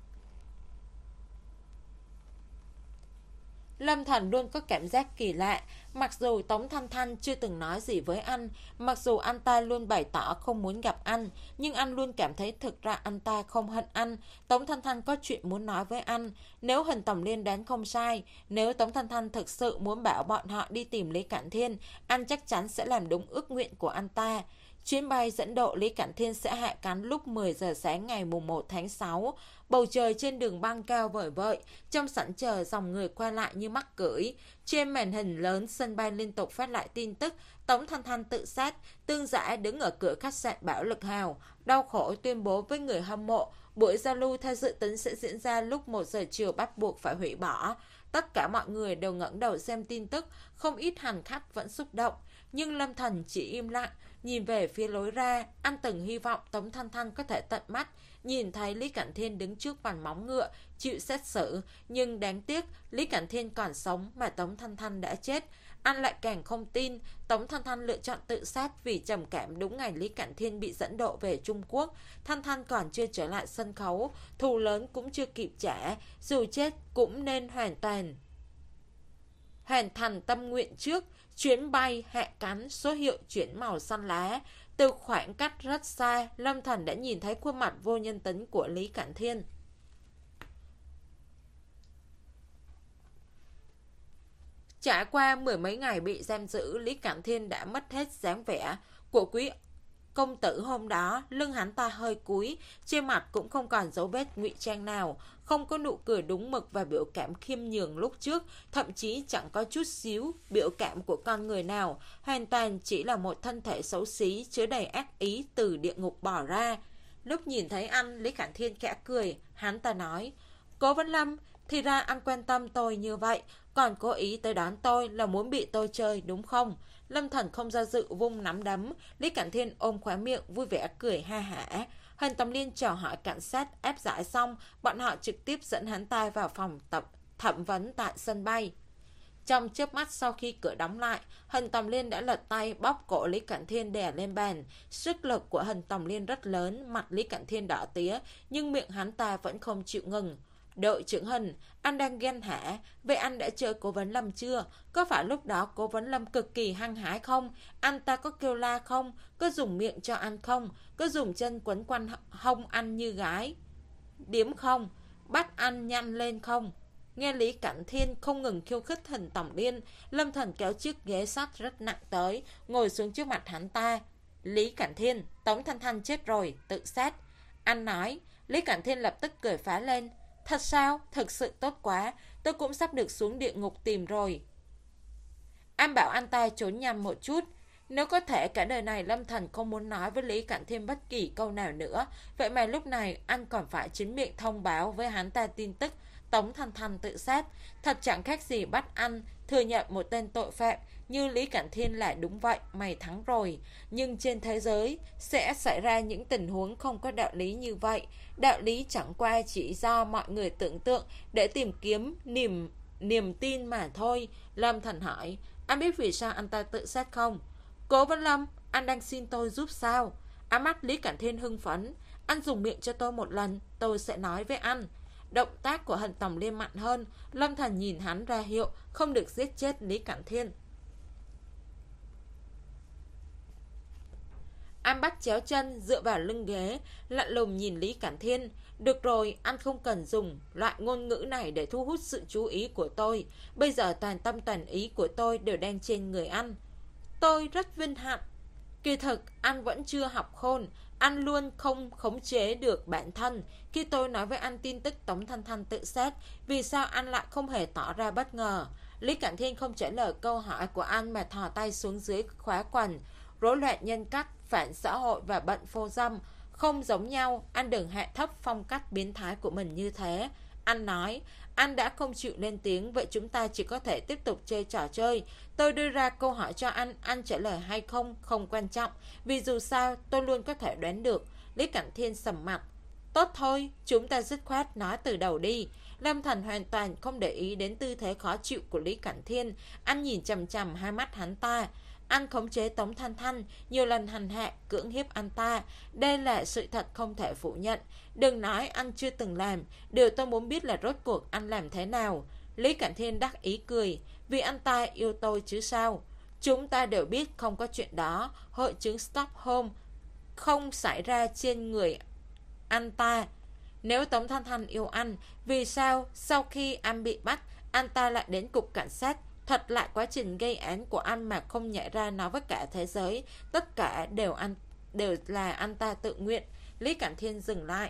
Lâm Thần luôn có cảm giác kỳ lạ. Mặc dù Tống Thanh Thanh chưa từng nói gì với anh, mặc dù anh ta luôn bày tỏ không muốn gặp anh, nhưng anh luôn cảm thấy thực ra anh ta không hận anh. Tống Thanh Thanh có chuyện muốn nói với anh. Nếu Hân Tòng Liên đoán không sai, nếu Tống Thanh Thanh thực sự muốn bảo bọn họ đi tìm Lý Cản Thiên, anh chắc chắn sẽ làm đúng ước nguyện của anh ta. Chuyến bay dẫn độ Lý Cản Thiên sẽ hạ cánh lúc mười giờ sáng ngày mùng một tháng sáu. Bầu trời trên đường băng cao vời vợi, trong sảnh chờ dòng người qua lại như mắc cưỡi. Trên màn hình lớn sân bay liên tục phát lại tin tức Tống Thanh Thanh tự sát. Tương Giã đứng ở cửa khách sạn Bảo Lực Hào, đau khổ tuyên bố với người hâm mộ buổi giao lưu theo dự tính sẽ diễn ra lúc một giờ chiều bắt buộc phải hủy bỏ. Tất cả mọi người đều ngẩng đầu xem tin tức, không ít hành khách vẫn xúc động. Nhưng Lâm Thần chỉ im lặng, nhìn về phía lối ra. Anh từng hy vọng Tống Thanh Thanh có thể tận mắt nhìn thấy Lý Cản Thiên đứng trước vành móng ngựa chịu xét xử, nhưng đáng tiếc Lý Cản Thiên còn sống mà Tống Thanh Thanh đã chết. Anh lại càng không tin Tống Thanh Thanh lựa chọn tự sát vì trầm cảm đúng ngày Lý Cản Thiên bị dẫn độ về Trung Quốc. Thanh Thanh còn chưa trở lại sân khấu, thù lớn cũng chưa kịp trả, dù chết cũng nên hoàn toàn hoàn thành tâm nguyện trước. Chuyến bay hạ cánh, số hiệu chuyển màu xanh lá. Từ khoảng cách rất xa, Lâm Thần đã nhìn thấy khuôn mặt vô nhân tính của Lý Cẩn Thiên. Trải qua mười mấy ngày bị giam giữ, Lý Cẩn Thiên đã mất hết dáng vẻ của quý công tử hôm đó. Lưng hắn ta hơi cúi, trên mặt cũng không còn dấu vết ngụy trang nào, không có nụ cười đúng mực và biểu cảm khiêm nhường lúc trước, thậm chí chẳng có chút xíu biểu cảm của con người nào, hoàn toàn chỉ là một thân thể xấu xí chứa đầy ác ý từ địa ngục bỏ ra. Lúc nhìn thấy anh, Lý Cẩn Thiên khẽ cười, hắn ta nói: Cố Vấn Lâm, thì ra anh quan tâm tôi như vậy, còn cố ý tới đón tôi là muốn bị tôi chơi đúng không? Lâm Thần không do dự vung nắm đấm. Lý Cẩn Thiên ôm khóe miệng vui vẻ cười ha hả. Hàn Tầm Liên chào hỏi cảnh sát ép giải xong, bọn họ trực tiếp dẫn hắn ta vào phòng tập thẩm vấn tại sân bay. Trong chớp mắt sau khi cửa đóng lại, Hàn Tầm Liên đã lật tay bóp cổ Lý Cẩn Thiên đè lên bàn. Sức lực của Hàn Tầm Liên rất lớn, mặt Lý Cẩn Thiên đỏ tía, nhưng miệng hắn ta vẫn không chịu ngừng. Đội trưởng Hân, anh đang ghen hả? Vậy anh đã chơi Cố Vấn Lâm chưa? Có phải lúc đó Cố Vấn Lâm cực kỳ hăng hái không? Anh ta có kêu la không? Có dùng miệng cho ăn không? Có dùng chân quấn quanh hông ăn như gái điếm không? Bắt anh nhanh lên không? Nghe Lý Cẩn Thiên không ngừng khiêu khích Hàn Tầm Liên, Lâm Thần kéo chiếc ghế sắt rất nặng tới, ngồi xuống trước mặt hắn ta. Lý Cẩn Thiên, Tống Thanh Thanh chết rồi, tự sát. Anh nói. Lý Cẩn Thiên lập tức cười phá lên. Thật sao? Thật sự tốt quá. Tôi cũng sắp được xuống địa ngục tìm rồi. Anh bảo anh ta trốn nhầm một chút. Nếu có thể cả đời này Lâm Thần không muốn nói với Lý Cẩn Thiên bất kỳ câu nào nữa. Vậy mà lúc này anh còn phải chính miệng thông báo với hắn ta tin tức Tống Thanh Thanh tự sát. Thật chẳng khác gì bắt anh thừa nhận một tên tội phạm như Lý Cẩn Thiên là đúng vậy, mày thắng rồi. Nhưng trên thế giới sẽ xảy ra những tình huống không có đạo lý như vậy. Đạo lý chẳng qua chỉ do mọi người tưởng tượng để tìm kiếm niềm niềm tin mà thôi. Lâm Thần hỏi, anh biết vì sao anh ta tự sát không? Cố Vấn Lâm, anh đang xin tôi giúp sao? Ánh mắt Lý Cẩn Thiên hưng phấn. Anh dùng miệng cho tôi một lần, tôi sẽ nói với anh. Động tác của Hàn Tầm Liên mạnh hơn. Lâm Thần nhìn hắn ra hiệu không được giết chết Lý Cẩn Thiên. Anh bắt chéo chân dựa vào lưng ghế, lạnh lùng nhìn Lý Cẩn Thiên. Được rồi, anh không cần dùng loại ngôn ngữ này để thu hút sự chú ý của tôi. Bây giờ toàn tâm toàn ý của tôi đều đang trên người anh. Tôi rất vinh hạnh. Kỳ thực anh vẫn chưa học khôn. Anh luôn không khống chế được bản thân. Khi tôi nói với anh tin tức Tống Thanh Thanh tự sát, vì sao anh lại không hề tỏ ra bất ngờ? Lý Cẩn Thiên không trả lời câu hỏi của anh mà thò tay xuống dưới khóa quần. Rối loạn nhân cách, phản xã hội và bệnh phô dâm không giống nhau. Anh đừng hạ thấp phong cách biến thái của mình như thế. Anh nói, anh đã không chịu lên tiếng, vậy chúng ta chỉ có thể tiếp tục chơi trò chơi. Tôi đưa ra câu hỏi cho anh, anh trả lời hay không không quan trọng, vì dù sao tôi luôn có thể đoán được. Lý Cẩn Thiên sầm mặt. Tốt thôi, chúng ta dứt khoát nói từ đầu đi. Lâm Thần hoàn toàn không để ý đến tư thế khó chịu của Lý Cẩn Thiên. Anh nhìn chằm chằm hai mắt hắn ta. Anh khống chế Tống Thanh Thanh, nhiều lần hành hạ, cưỡng hiếp anh ta. Đây là sự thật không thể phủ nhận. Đừng nói anh chưa từng làm. Điều tôi muốn biết là rốt cuộc anh làm thế nào. Lý Cẩn Thiên đắc ý cười. Vì anh ta yêu tôi chứ sao. Chúng ta đều biết không có chuyện đó. Hội chứng Stockholm không xảy ra trên người anh ta. Nếu Tống Thanh Thanh yêu anh, vì sao sau khi anh bị bắt, anh ta lại đến cục cảnh sát thuật lại quá trình gây án của anh mà không nhảy ra nói với cả thế giới? Tất cả đều anh đều là anh ta tự nguyện. Lý Cẩn Thiên dừng lại.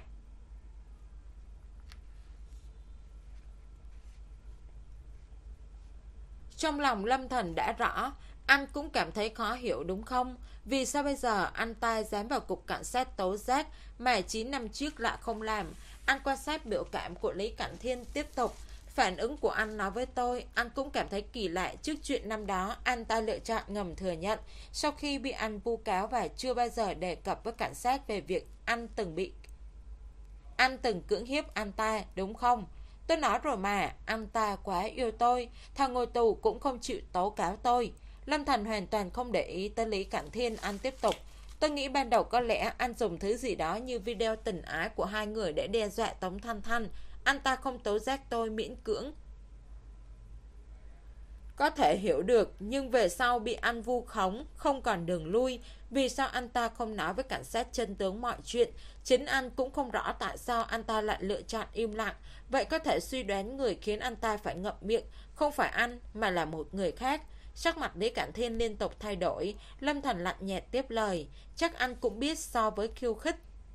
Trong lòng Lâm Thần đã rõ. Anh cũng cảm thấy khó hiểu đúng không? Vì sao bây giờ anh ta dám vào cục cảnh sát tố giác mà chín năm trước lại không làm? Anh quan sát biểu cảm của Lý Cẩn Thiên tiếp tục. Phản ứng của anh nói với tôi, anh cũng cảm thấy kỳ lạ. Trước chuyện năm đó, anh ta lựa chọn ngầm thừa nhận. Sau khi bị anh vu cáo và chưa bao giờ đề cập với cảnh sát về việc anh từng bị Anh từng cưỡng hiếp anh ta, đúng không? Tôi nói rồi mà, anh ta quá yêu tôi. Thằng ngồi tù cũng không chịu tố cáo tôi. Lâm Thần hoàn toàn không để ý tới Lý Cẩn Thiên. Anh tiếp tục. Tôi nghĩ ban đầu có lẽ anh dùng thứ gì đó như video tình ái của hai người để đe dọa Tống Thanh Thanh. Anh ta không tố giác tôi miễn cưỡng Có thể hiểu được, nhưng về sau bị anh vu khống, không còn đường lui. Vì sao anh ta không nói với cảnh sát chân tướng mọi chuyện? Chính anh cũng không rõ tại sao anh ta lại lựa chọn im lặng. Vậy có thể suy đoán người khiến anh ta phải ngậm miệng không phải anh mà là một người khác. Sắc mặt Lý Cảnh Thiên liên tục thay đổi. Lâm Thần lạnh nhạt tiếp lời. Chắc anh cũng biết so với khiêu khích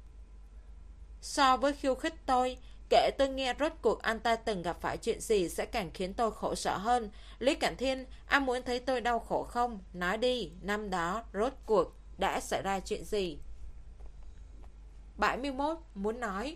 So với khiêu khích tôi, kể tôi nghe rốt cuộc anh ta từng gặp phải chuyện gì sẽ càng khiến tôi khổ sở hơn. Lý Cảnh Thiên, anh muốn thấy tôi đau khổ không? Nói đi, năm đó rốt cuộc đã xảy ra chuyện gì? bảy mươi mốt muốn nói.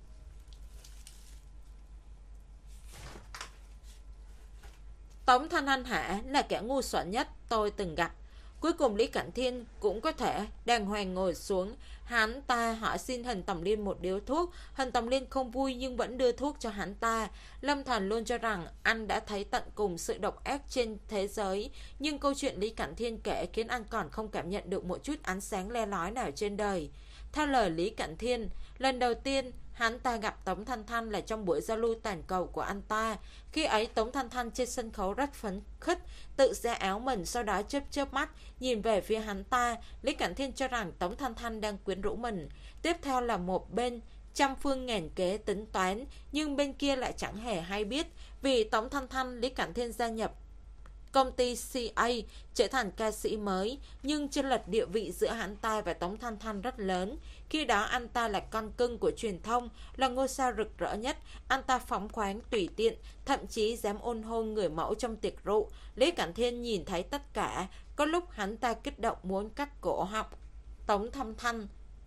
Tống Thanh Anh hả, là kẻ ngu xuẩn nhất tôi từng gặp. Cuối cùng Lý Cảnh Thiên cũng có thể đàng hoàng ngồi xuống. Hắn ta hỏi xin Hình Tầm Liên một điếu thuốc. Hình Tầm Liên không vui nhưng vẫn đưa thuốc cho hắn ta. Lâm Thần luôn cho rằng anh đã thấy tận cùng sự độc ác trên thế giới. Nhưng câu chuyện Lý Cảnh Thiên kể khiến anh còn không cảm nhận được một chút ánh sáng le lói nào trên đời. Theo lời Lý Cảnh Thiên, lần đầu tiên hắn ta gặp Tống Thanh Thanh là trong buổi giao lưu toàn cầu của anh ta. Khi ấy Tống Thanh Thanh trên sân khấu rất phấn khích, tự xé áo mình, sau đó chớp chớp mắt nhìn về phía hắn ta. Lý Cảnh Thiên cho rằng Tống Thanh Thanh đang quyến rũ mình. Tiếp theo là một bên trăm phương ngàn kế tính toán, nhưng bên kia lại chẳng hề hay biết. Vì Tống Thanh Thanh, Lý Cảnh Thiên gia nhập công ty xê a, trở thành ca sĩ mới, nhưng chênh lệch địa vị giữa hắn ta và Tống Thanh Thanh rất lớn. Khi đó anh ta là con cưng của truyền thông, là ngôi sao rực rỡ nhất. Anh ta phóng khoáng tùy tiện, thậm chí dám ôn hôn người mẫu trong tiệc rượu. Lý Cảnh Thiên nhìn thấy tất cả. Có lúc hắn ta kích động muốn cắt cổ họng Tống Thanh Thanh,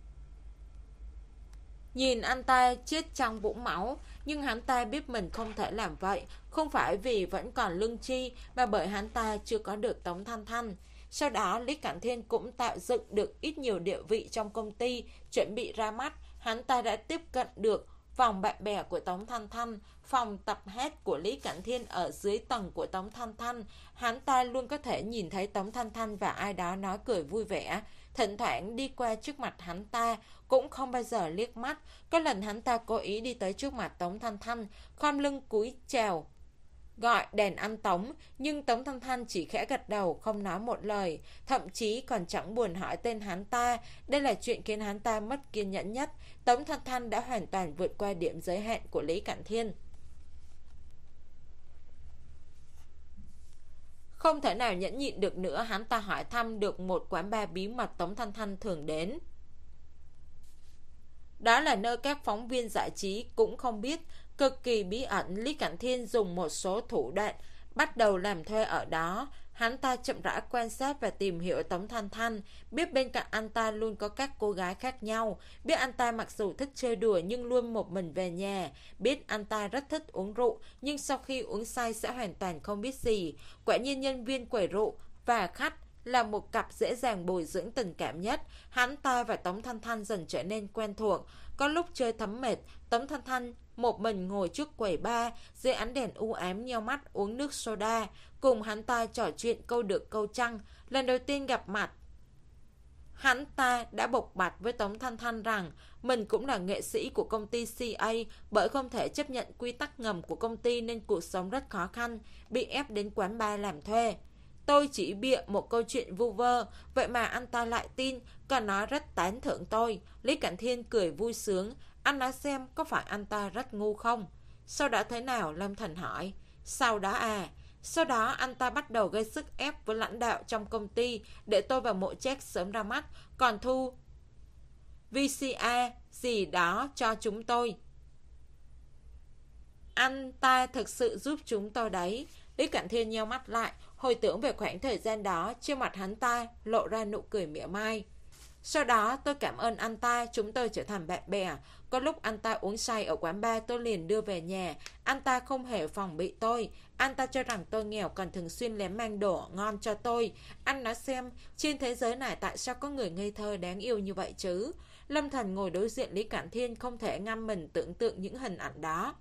nhìn anh ta chết trong vũng máu. Nhưng hắn ta biết mình không thể làm vậy, không phải vì vẫn còn lương tri, mà bởi hắn ta chưa có được Tống Thanh Thanh. Sau đó Lý Cảnh Thiên cũng tạo dựng được ít nhiều địa vị trong công ty. Chuẩn bị ra mắt, hắn ta đã tiếp cận được vòng bạn bè của Tống Thanh Thanh. Phòng tập hát của Lý Cảnh Thiên ở dưới tầng của Tống Thanh Thanh. Hắn ta luôn có thể nhìn thấy Tống Thanh Thanh và ai đó nói cười vui vẻ. Thỉnh thoảng đi qua trước mặt hắn ta, cũng không bao giờ liếc mắt. Có lần hắn ta cố ý đi tới trước mặt Tống Thanh Thanh, khom lưng cúi chào gọi đèn anh Tống, nhưng Tống Thanh Thanh chỉ khẽ gật đầu, không nói một lời, thậm chí còn chẳng buồn hỏi tên hắn ta. Đây là chuyện khiến hắn ta mất kiên nhẫn nhất. Tống Thanh Thanh đã hoàn toàn vượt qua điểm giới hạn của Lý Cảnh Thiên. Không thể nào nhẫn nhịn được nữa, hắn ta hỏi thăm được một quán bar bí mật Tống Thanh Thanh thường đến. Đó là nơi các phóng viên giải trí cũng không biết, cực kỳ bí ẩn. Lý Cảnh Thiên dùng một số thủ đoạn bắt đầu làm thuê ở đó. Hắn ta chậm rãi quan sát và tìm hiểu Tống Thanh Thanh, biết bên cạnh anh ta luôn có các cô gái khác nhau, biết anh ta mặc dù thích chơi đùa nhưng luôn một mình về nhà, biết anh ta rất thích uống rượu nhưng sau khi uống say sẽ hoàn toàn không biết gì. Quả nhiên nhân viên quầy rượu và khách là một cặp dễ dàng bồi dưỡng tình cảm nhất. Hắn ta và Tống Thanh Thanh dần trở nên quen thuộc. Có lúc chơi thấm mệt, Tống Thanh Thanh một mình ngồi trước quầy bar, dưới ánh đèn u ám nheo mắt uống nước soda, cùng hắn ta trò chuyện câu được câu trăng. Lần đầu tiên gặp mặt, hắn ta đã bộc bạch với Tống Thanh Thanh rằng mình cũng là nghệ sĩ của công ty xê a, bởi không thể chấp nhận quy tắc ngầm của công ty nên cuộc sống rất khó khăn, bị ép đến quán bar làm thuê. Tôi chỉ bịa một câu chuyện vu vơ, vậy mà anh ta lại tin, còn nói rất tán thưởng tôi. Lý Cảnh Thiên cười vui sướng. Anh nói xem có phải anh ta rất ngu không? Sau đó thế nào? Lâm Thần hỏi. Sau đó à, sau đó anh ta bắt đầu gây sức ép với lãnh đạo trong công ty để tôi và Mộ Trác sớm ra mắt, còn thu vê xê a gì đó cho chúng tôi. Anh ta thực sự giúp chúng tôi đấy. Lý Cảnh Thiên nheo mắt lại, hồi tưởng về khoảng thời gian đó, trên mặt hắn ta lộ ra nụ cười mỉa mai. Sau đó tôi cảm ơn anh ta, chúng tôi trở thành bạn bè. Có lúc anh ta uống say ở quán bar, tôi liền đưa về nhà. Anh ta không hề phòng bị tôi. Anh ta cho rằng tôi nghèo còn thường xuyên lén mang đồ ngon cho tôi. Anh nói xem, trên thế giới này tại sao có người ngây thơ đáng yêu như vậy chứ? Lâm Thần ngồi đối diện Lý Cảnh Thiên, không thể ngăn mình tưởng tượng những hình ảnh đó.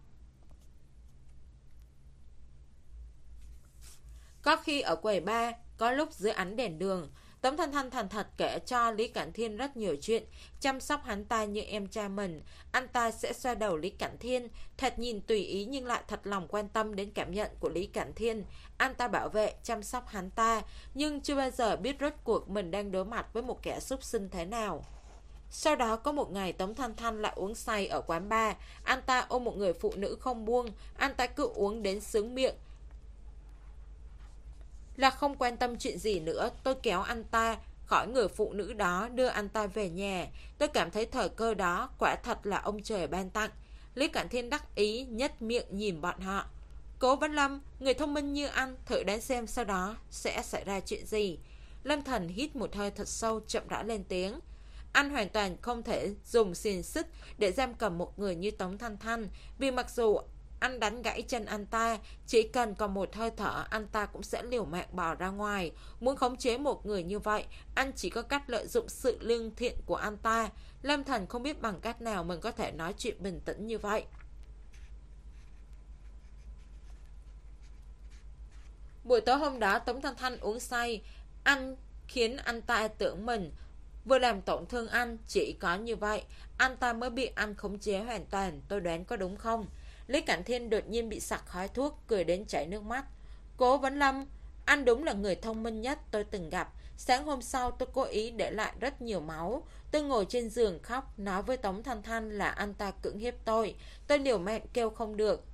Có khi ở quầy bar, có lúc dưới ánh đèn đường, Tống Thanh Thanh thành thật kể cho Lý Cảnh Thiên rất nhiều chuyện, chăm sóc hắn ta như em trai mình. Anh ta sẽ xoa đầu Lý Cảnh Thiên, thoạt nhìn tùy ý nhưng lại thật lòng quan tâm đến cảm nhận của Lý Cảnh Thiên. Anh ta bảo vệ, chăm sóc hắn ta, nhưng chưa bao giờ biết rốt cuộc mình đang đối mặt với một kẻ súc sinh thế nào. Sau đó có một ngày Tống Thanh Thanh lại uống say ở quán bar. Anh ta ôm một người phụ nữ không buông. Anh ta cứ uống đến sướng miệng là không quan tâm chuyện gì nữa. Tôi kéo anh ta khỏi người phụ nữ đó, đưa anh ta về nhà. Tôi cảm thấy thời cơ đó quả thật là ông trời ban tặng. Lý Cảnh Thiên đắc ý nhếch miệng nhìn bọn họ. Cố Vấn Lâm, người thông minh như anh, thử đoán xem sau đó sẽ xảy ra chuyện gì. Lâm Thần hít một hơi thật sâu, chậm rãi lên tiếng. Anh hoàn toàn không thể dùng xiềng xích để giam cầm một người như Tống Thanh Thanh, vì mặc dù anh đánh gãy chân anh ta, chỉ cần còn một hơi thở, anh ta cũng sẽ liều mạng bỏ ra ngoài. Muốn khống chế một người như vậy, anh chỉ có cách lợi dụng sự lương thiện của anh ta. Lâm Thần không biết bằng cách nào mình có thể nói chuyện bình tĩnh như vậy. Buổi tối hôm đó, Tống Thanh Thanh uống say. Anh khiến anh ta tưởng mình vừa làm tổn thương anh. Chỉ có như vậy anh ta mới bị anh khống chế hoàn toàn. Tôi đoán có đúng không? Lý Cảnh Thiên đột nhiên bị sặc khói thuốc, cười đến chảy nước mắt. Cố Vấn Lâm, anh đúng là người thông minh nhất tôi từng gặp. Sáng hôm sau tôi cố ý để lại rất nhiều máu. Tôi ngồi trên giường khóc, nói với Tống Thanh Thanh là anh ta cưỡng hiếp tôi. Tôi liều mạng kêu không được.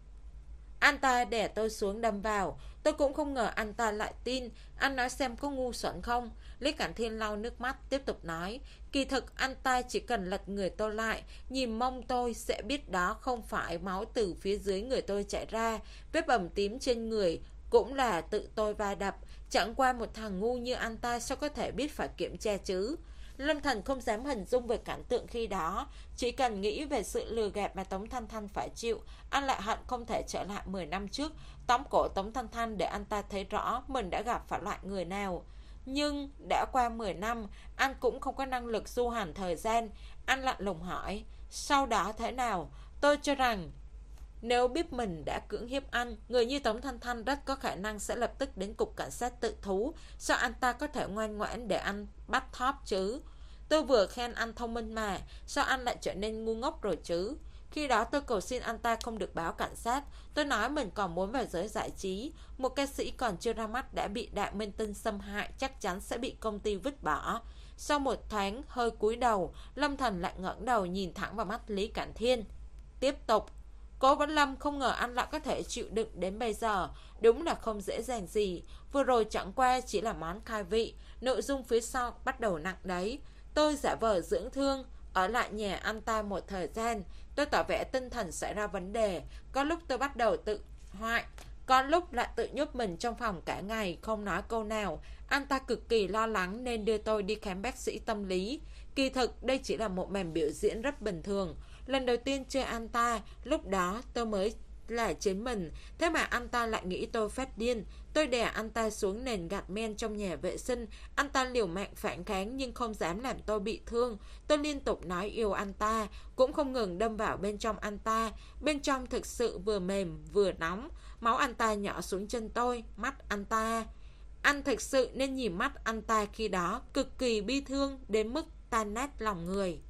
Anh ta đè tôi xuống đâm vào. Tôi cũng không ngờ anh ta lại tin. Anh nói xem có ngu xuẩn không? Lý Cảnh Thiên lau nước mắt tiếp tục nói. Kỳ thực anh ta chỉ cần lật người tôi lại, nhìn mông tôi sẽ biết đó không phải máu từ phía dưới người tôi chảy ra. Vết bầm tím trên người cũng là tự tôi va đập. Chẳng qua một thằng ngu như anh ta sao có thể biết phải kiểm tra chứ? Lâm Thần không dám hình dung về cảnh tượng khi đó. Chỉ cần nghĩ về sự lừa gạt mà Tống Thanh Thanh phải chịu, anh lại hận không thể trở lại mười năm trước, tóm cổ Tống Thanh Thanh để anh ta thấy rõ mình đã gặp phải loại người nào. Nhưng đã qua mười năm, anh cũng không có năng lực du hành thời gian. Anh lạnh lùng hỏi, sau đó thế nào? Tôi cho rằng nếu biết mình đã cưỡng hiếp anh, người như Tống Thanh Thanh rất có khả năng sẽ lập tức đến cục cảnh sát tự thú. Sao anh ta có thể ngoan ngoãn để anh bắt thóp chứ? Tôi vừa khen anh thông minh mà, sao anh lại trở nên ngu ngốc rồi chứ? Khi đó tôi cầu xin anh ta không được báo cảnh sát. Tôi nói mình còn muốn vào giới giải trí. Một ca sĩ còn chưa ra mắt đã bị Đặng Minh Tinh xâm hại, chắc chắn sẽ bị công ty vứt bỏ. Sau một tháng hơi cúi đầu, Lâm Thần lại ngẩng đầu nhìn thẳng vào mắt Lý Cảnh Thiên. Tiếp tục. Cố Vấn Lâm, không ngờ anh lại có thể chịu đựng đến bây giờ. Đúng là không dễ dàng gì. Vừa rồi chẳng qua chỉ là món khai vị, nội dung phía sau bắt đầu nặng đấy. Tôi giả vờ dưỡng thương, ở lại nhà anh ta một thời gian. Tôi tỏ vẻ tinh thần xảy ra vấn đề. Có lúc tôi bắt đầu tự hoại, có lúc lại tự nhốt mình trong phòng cả ngày, không nói câu nào. Anh ta cực kỳ lo lắng nên đưa tôi đi khám bác sĩ tâm lý. Kỳ thực đây chỉ là một màn biểu diễn rất bình thường. Lần đầu tiên chơi anh ta, lúc đó tôi mới là chính mình. Thế mà anh ta lại nghĩ tôi phát điên. Tôi đè anh ta xuống nền gạch men trong nhà vệ sinh. Anh ta liều mạng phản kháng nhưng không dám làm tôi bị thương. Tôi liên tục nói yêu anh ta, cũng không ngừng đâm vào bên trong anh ta. Bên trong thực sự vừa mềm vừa nóng. Máu anh ta nhỏ xuống chân tôi, mắt anh ta. Anh thực sự nên nhìn mắt anh ta khi đó, cực kỳ bi thương đến mức tan nát lòng người.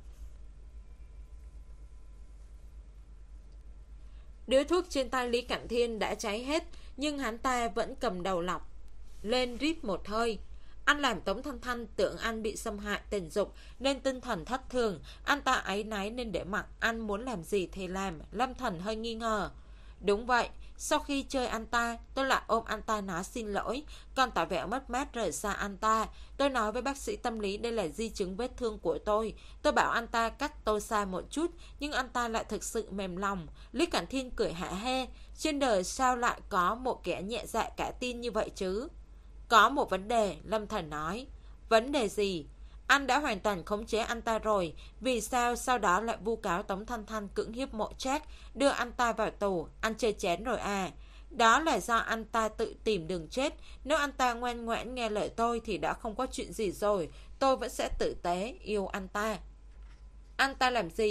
Điếu thuốc trên tay Lý Cảnh Thiên đã cháy hết, nhưng hắn ta vẫn cầm đầu lọc lên rít một hơi. Anh làm Tống Thanh Thanh tưởng anh bị xâm hại tình dục nên tinh thần thất thường. Anh ta áy náy nên để mặc anh muốn làm gì thì làm. Lâm Thần hơi nghi ngờ. Đúng vậy, sau khi chơi anh ta, tôi lại ôm anh ta nói xin lỗi, còn tỏ vẻ mất mát rời xa anh ta. Tôi nói với bác sĩ tâm lý đây là di chứng vết thương của tôi. Tôi bảo anh ta cách tôi xa một chút, nhưng anh ta lại thực sự mềm lòng. Lý Cảnh Thiên cười hả hê. Trên đời sao lại có một kẻ nhẹ dạ cả tin như vậy chứ? Có một vấn đề, Lâm Thần nói. Vấn đề gì? Anh đã hoàn toàn khống chế anh ta rồi. Vì sao sau đó lại vu cáo Tống Thanh Thanh cưỡng hiếp Mộ Trác, đưa anh ta vào tù? Anh chơi chén rồi à? Đó là do anh ta tự tìm đường chết. Nếu anh ta ngoan ngoãn nghe lời tôi thì đã không có chuyện gì rồi. Tôi vẫn sẽ tử tế yêu anh ta. Anh ta làm gì?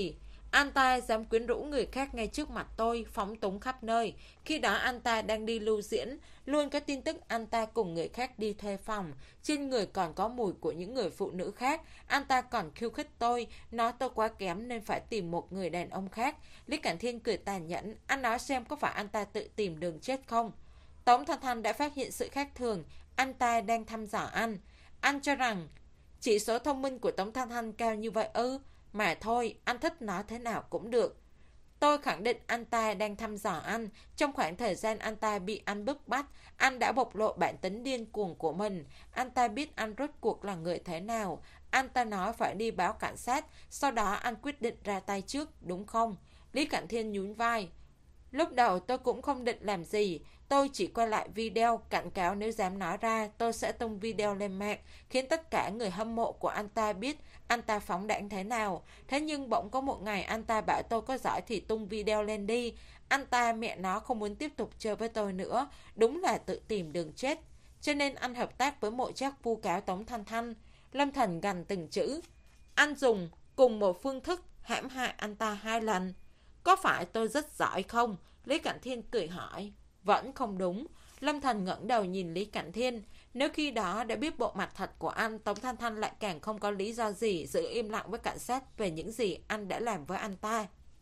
Anh ta dám quyến rũ người khác ngay trước mặt tôi, phóng túng khắp nơi. Khi đó anh ta đang đi lưu diễn, luôn có tin tức anh ta cùng người khác đi thuê phòng. Trên người còn có mùi của những người phụ nữ khác. Anh ta còn khiêu khích tôi, nói tôi quá kém nên phải tìm một người đàn ông khác. Lý Cảnh Thiên cười tàn nhẫn, anh nói xem có phải anh ta tự tìm đường chết không? Tống Thanh Thanh đã phát hiện sự khác thường, anh ta đang thăm dò anh. Anh cho rằng chỉ số thông minh của Tống Thanh Thanh cao như vậy ư? Mà thôi, anh thích nói thế nào cũng được. Tôi khẳng định anh ta đang thăm dò anh. Trong khoảng thời gian anh ta bị anh bức bách, anh đã bộc lộ bản tính điên cuồng của mình. Anh ta biết anh rốt cuộc là người thế nào. Anh ta nói phải đi báo cảnh sát. Sau đó anh quyết định ra tay trước, đúng không? Lý Cảnh Thiên nhún vai. Lúc đầu tôi cũng không định làm gì. Tôi chỉ quay lại video, cảnh cáo nếu dám nói ra, tôi sẽ tung video lên mạng, khiến tất cả người hâm mộ của anh ta biết anh ta phóng đãng thế nào. Thế nhưng bỗng có một ngày anh ta bảo tôi có giỏi thì tung video lên đi. Anh ta mẹ nó không muốn tiếp tục chơi với tôi nữa. Đúng là tự tìm đường chết. Cho nên anh hợp tác với mộ trác vu cáo Tống Thanh Thanh. Lâm Thần gằn từng chữ. Anh dùng cùng một phương thức hãm hại anh ta hai lần. Có phải tôi rất giỏi không? Lý Cảnh Thiên cười hỏi. Vẫn không đúng. Lâm Thần ngẩng đầu nhìn Lý Cảnh Thiên. Nếu khi đó đã biết bộ mặt thật của anh, Tống Thanh Thanh lại càng không có lý do gì giữ im lặng với cảnh sát về những gì anh đã làm với anh ta.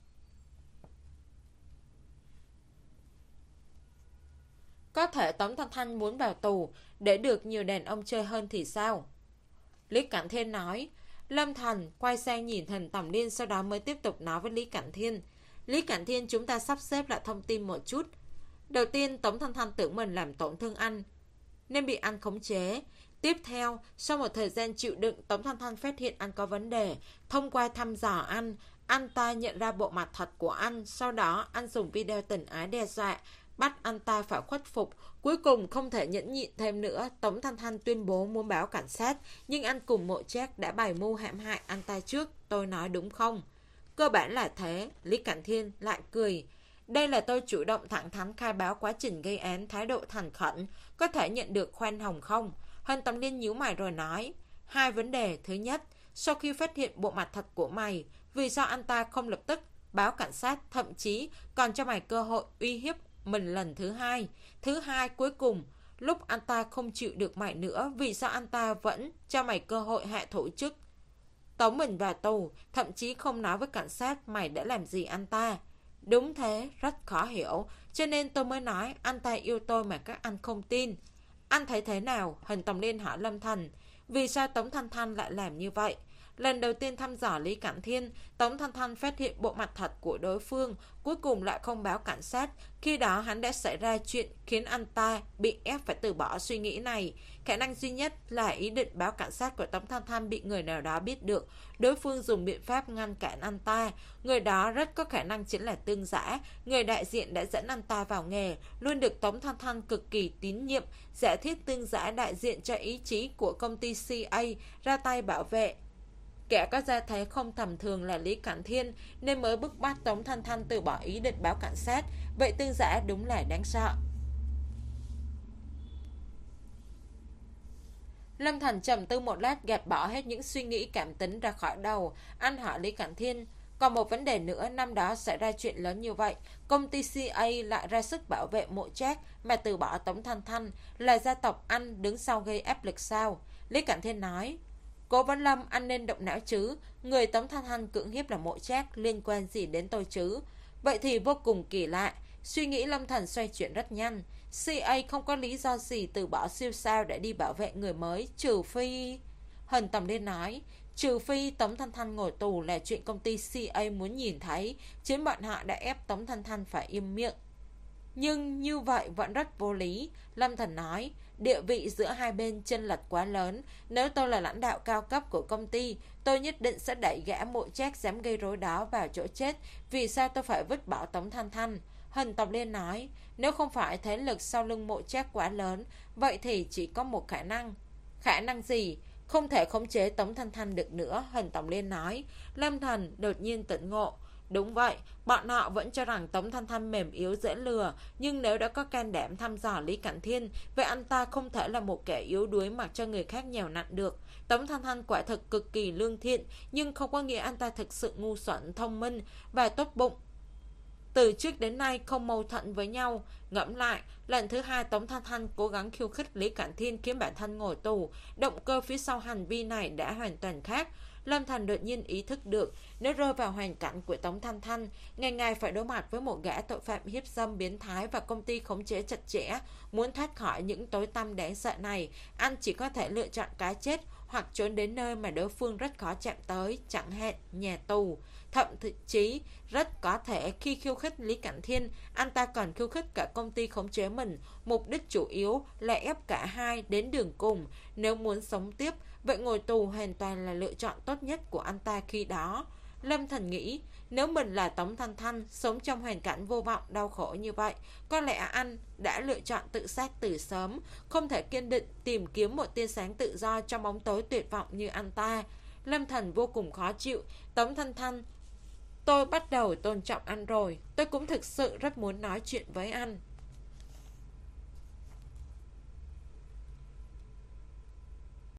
Có thể Tống Thanh Thanh muốn vào tù để được nhiều đàn ông chơi hơn thì sao? Lý Cảnh Thiên nói. Lâm Thần quay sang nhìn Thần Tầm Liên, sau đó mới tiếp tục nói với Lý Cảnh Thiên. Lý Cảnh Thiên, chúng ta sắp xếp lại thông tin một chút. Đầu tiên, Tống Thanh Thanh tưởng mình làm tổn thương anh nên bị anh khống chế. Tiếp theo, sau một thời gian chịu đựng, Tống Thanh Thanh phát hiện anh có vấn đề. Thông qua thăm dò anh, anh ta nhận ra bộ mặt thật của anh. Sau đó, anh dùng video tình ái đe dọa, bắt anh ta phải khuất phục. Cuối cùng không thể nhẫn nhịn thêm nữa, Tống Thanh Thanh tuyên bố muốn báo cảnh sát. Nhưng anh cùng mộ trác đã bày mưu hãm hại anh ta trước. Tôi nói đúng không? Cơ bản là thế. Lý Cảnh Thiên lại cười. Đây là tôi chủ động thẳng thắn khai báo quá trình gây án, thái độ thành khẩn. Có thể nhận được khoan hồng không? Hân Tầm Liên nhíu mày rồi nói. Hai vấn đề. Thứ nhất, sau khi phát hiện bộ mặt thật của mày, vì sao anh ta không lập tức báo cảnh sát, thậm chí còn cho mày cơ hội uy hiếp mình lần thứ hai? Thứ hai, cuối cùng, lúc anh ta không chịu được mày nữa, vì sao anh ta vẫn cho mày cơ hội hạ thủ chức, tống mình vào tù, thậm chí không nói với cảnh sát mày đã làm gì anh ta? Đúng thế, rất khó hiểu. Cho nên tôi mới nói anh ta yêu tôi mà các anh không tin. Anh thấy thế nào? Hình Tòng Liên hỏi Lâm Thần. Vì sao Tống Thanh Thanh lại làm như vậy? Lần đầu tiên thăm dò Lý Cảnh Thiên, Tống Thanh Thanh phát hiện bộ mặt thật của đối phương, cuối cùng lại không báo cảnh sát. Khi đó hắn đã xảy ra chuyện khiến anh ta bị ép phải từ bỏ suy nghĩ này. Khả năng duy nhất là ý định báo cảnh sát của Tống Thanh Thanh bị người nào đó biết được. Đối phương dùng biện pháp ngăn cản anh ta. Người đó rất có khả năng chính là Tương Giã, người đại diện đã dẫn anh ta vào nghề, luôn được Tống Thanh Thanh cực kỳ tín nhiệm. Giả thiết Tương Giã đại diện cho ý chí của công ty xê a ra tay bảo vệ kẻ có gia thế không tầm thường là Lý Cảnh Thiên, nên mới bức bách Tống Thanh Thanh từ bỏ ý định báo cảnh sát. Vậy Tương Giã đúng là đáng sợ. Lâm Thần trầm tư một lát, gạt bỏ hết những suy nghĩ cảm tính ra khỏi đầu. Anh hỏi Lý Cảnh Thiên, còn một vấn đề nữa, năm đó xảy ra chuyện lớn như vậy, công ty xê a lại ra sức bảo vệ mộ trác mà từ bỏ Tống Thanh Thanh, là gia tộc anh đứng sau gây áp lực sao? Lý Cảnh Thiên nói, Cố Vấn Lâm, anh nên động não chứ. Người Tống Thanh Thanh cưỡng hiếp là mộ trác, liên quan gì đến tôi chứ? Vậy thì vô cùng kỳ lạ. Suy nghĩ Lâm Thần xoay chuyển rất nhanh. xê a không có lý do gì từ bỏ siêu sao để đi bảo vệ người mới, trừ phi... Hần Tầm Liên nói, trừ phi Tống Thanh Thanh ngồi tù là chuyện công ty xê a muốn nhìn thấy. Chính bọn họ đã ép Tống Thanh Thanh phải im miệng. Nhưng như vậy vẫn rất vô lý. Lâm Thần nói, địa vị giữa hai bên chênh lệch quá lớn. Nếu tôi là lãnh đạo cao cấp của công ty, tôi nhất định sẽ đẩy gã mộ trác dám gây rối đó vào chỗ chết. Vì sao tôi phải vứt bỏ Tống Thanh Thanh? Hân Tộc Liên nói, nếu không phải thế lực sau lưng mộ trác quá lớn, vậy thì chỉ có một khả năng. Khả năng gì? Không thể khống chế Tống Thanh Thanh được nữa, Hân Tộc Liên nói. Lâm Thần đột nhiên tỉnh ngộ. Đúng vậy, bọn họ vẫn cho rằng Tống Thanh Thanh mềm yếu dễ lừa, nhưng nếu đã có can đảm thăm dò Lý Cảnh Thiên, vậy anh ta không thể là một kẻ yếu đuối mặc cho người khác nhào nặn được. Tống Thanh Thanh quả thực cực kỳ lương thiện, nhưng không có nghĩa anh ta thực sự ngu xuẩn, thông minh và tốt bụng. Từ trước đến nay không mâu thuẫn với nhau. Ngẫm lại, lần thứ hai Tống Thanh Thanh cố gắng khiêu khích Lý Cảnh Thiên khiến bản thân ngồi tù, động cơ phía sau hành vi này đã hoàn toàn khác. Lâm Thành đột nhiên ý thức được, nếu rơi vào hoàn cảnh của Tống Thanh Thanh, ngày ngày phải đối mặt với một gã tội phạm hiếp dâm biến thái và công ty khống chế chặt chẽ, muốn thoát khỏi những tối tăm đáng sợ này, anh chỉ có thể lựa chọn cái chết hoặc trốn đến nơi mà đối phương rất khó chạm tới, chẳng hạn nhà tù. Thậm chí rất có thể khi khiêu khích Lý Cảnh Thiên, anh ta còn khiêu khích cả công ty khống chế mình, mục đích chủ yếu là ép cả hai đến đường cùng. Nếu muốn sống tiếp, vậy ngồi tù hoàn toàn là lựa chọn tốt nhất của anh ta khi đó. Lâm Thần nghĩ, nếu mình là Tống Thanh Thanh, sống trong hoàn cảnh vô vọng đau khổ như vậy, có lẽ anh đã lựa chọn tự sát từ sớm, không thể kiên định tìm kiếm một tia sáng tự do trong bóng tối tuyệt vọng như anh ta. Lâm Thần vô cùng khó chịu. Tống Thanh Thanh, tôi bắt đầu tôn trọng anh rồi, tôi cũng thực sự rất muốn nói chuyện với anh.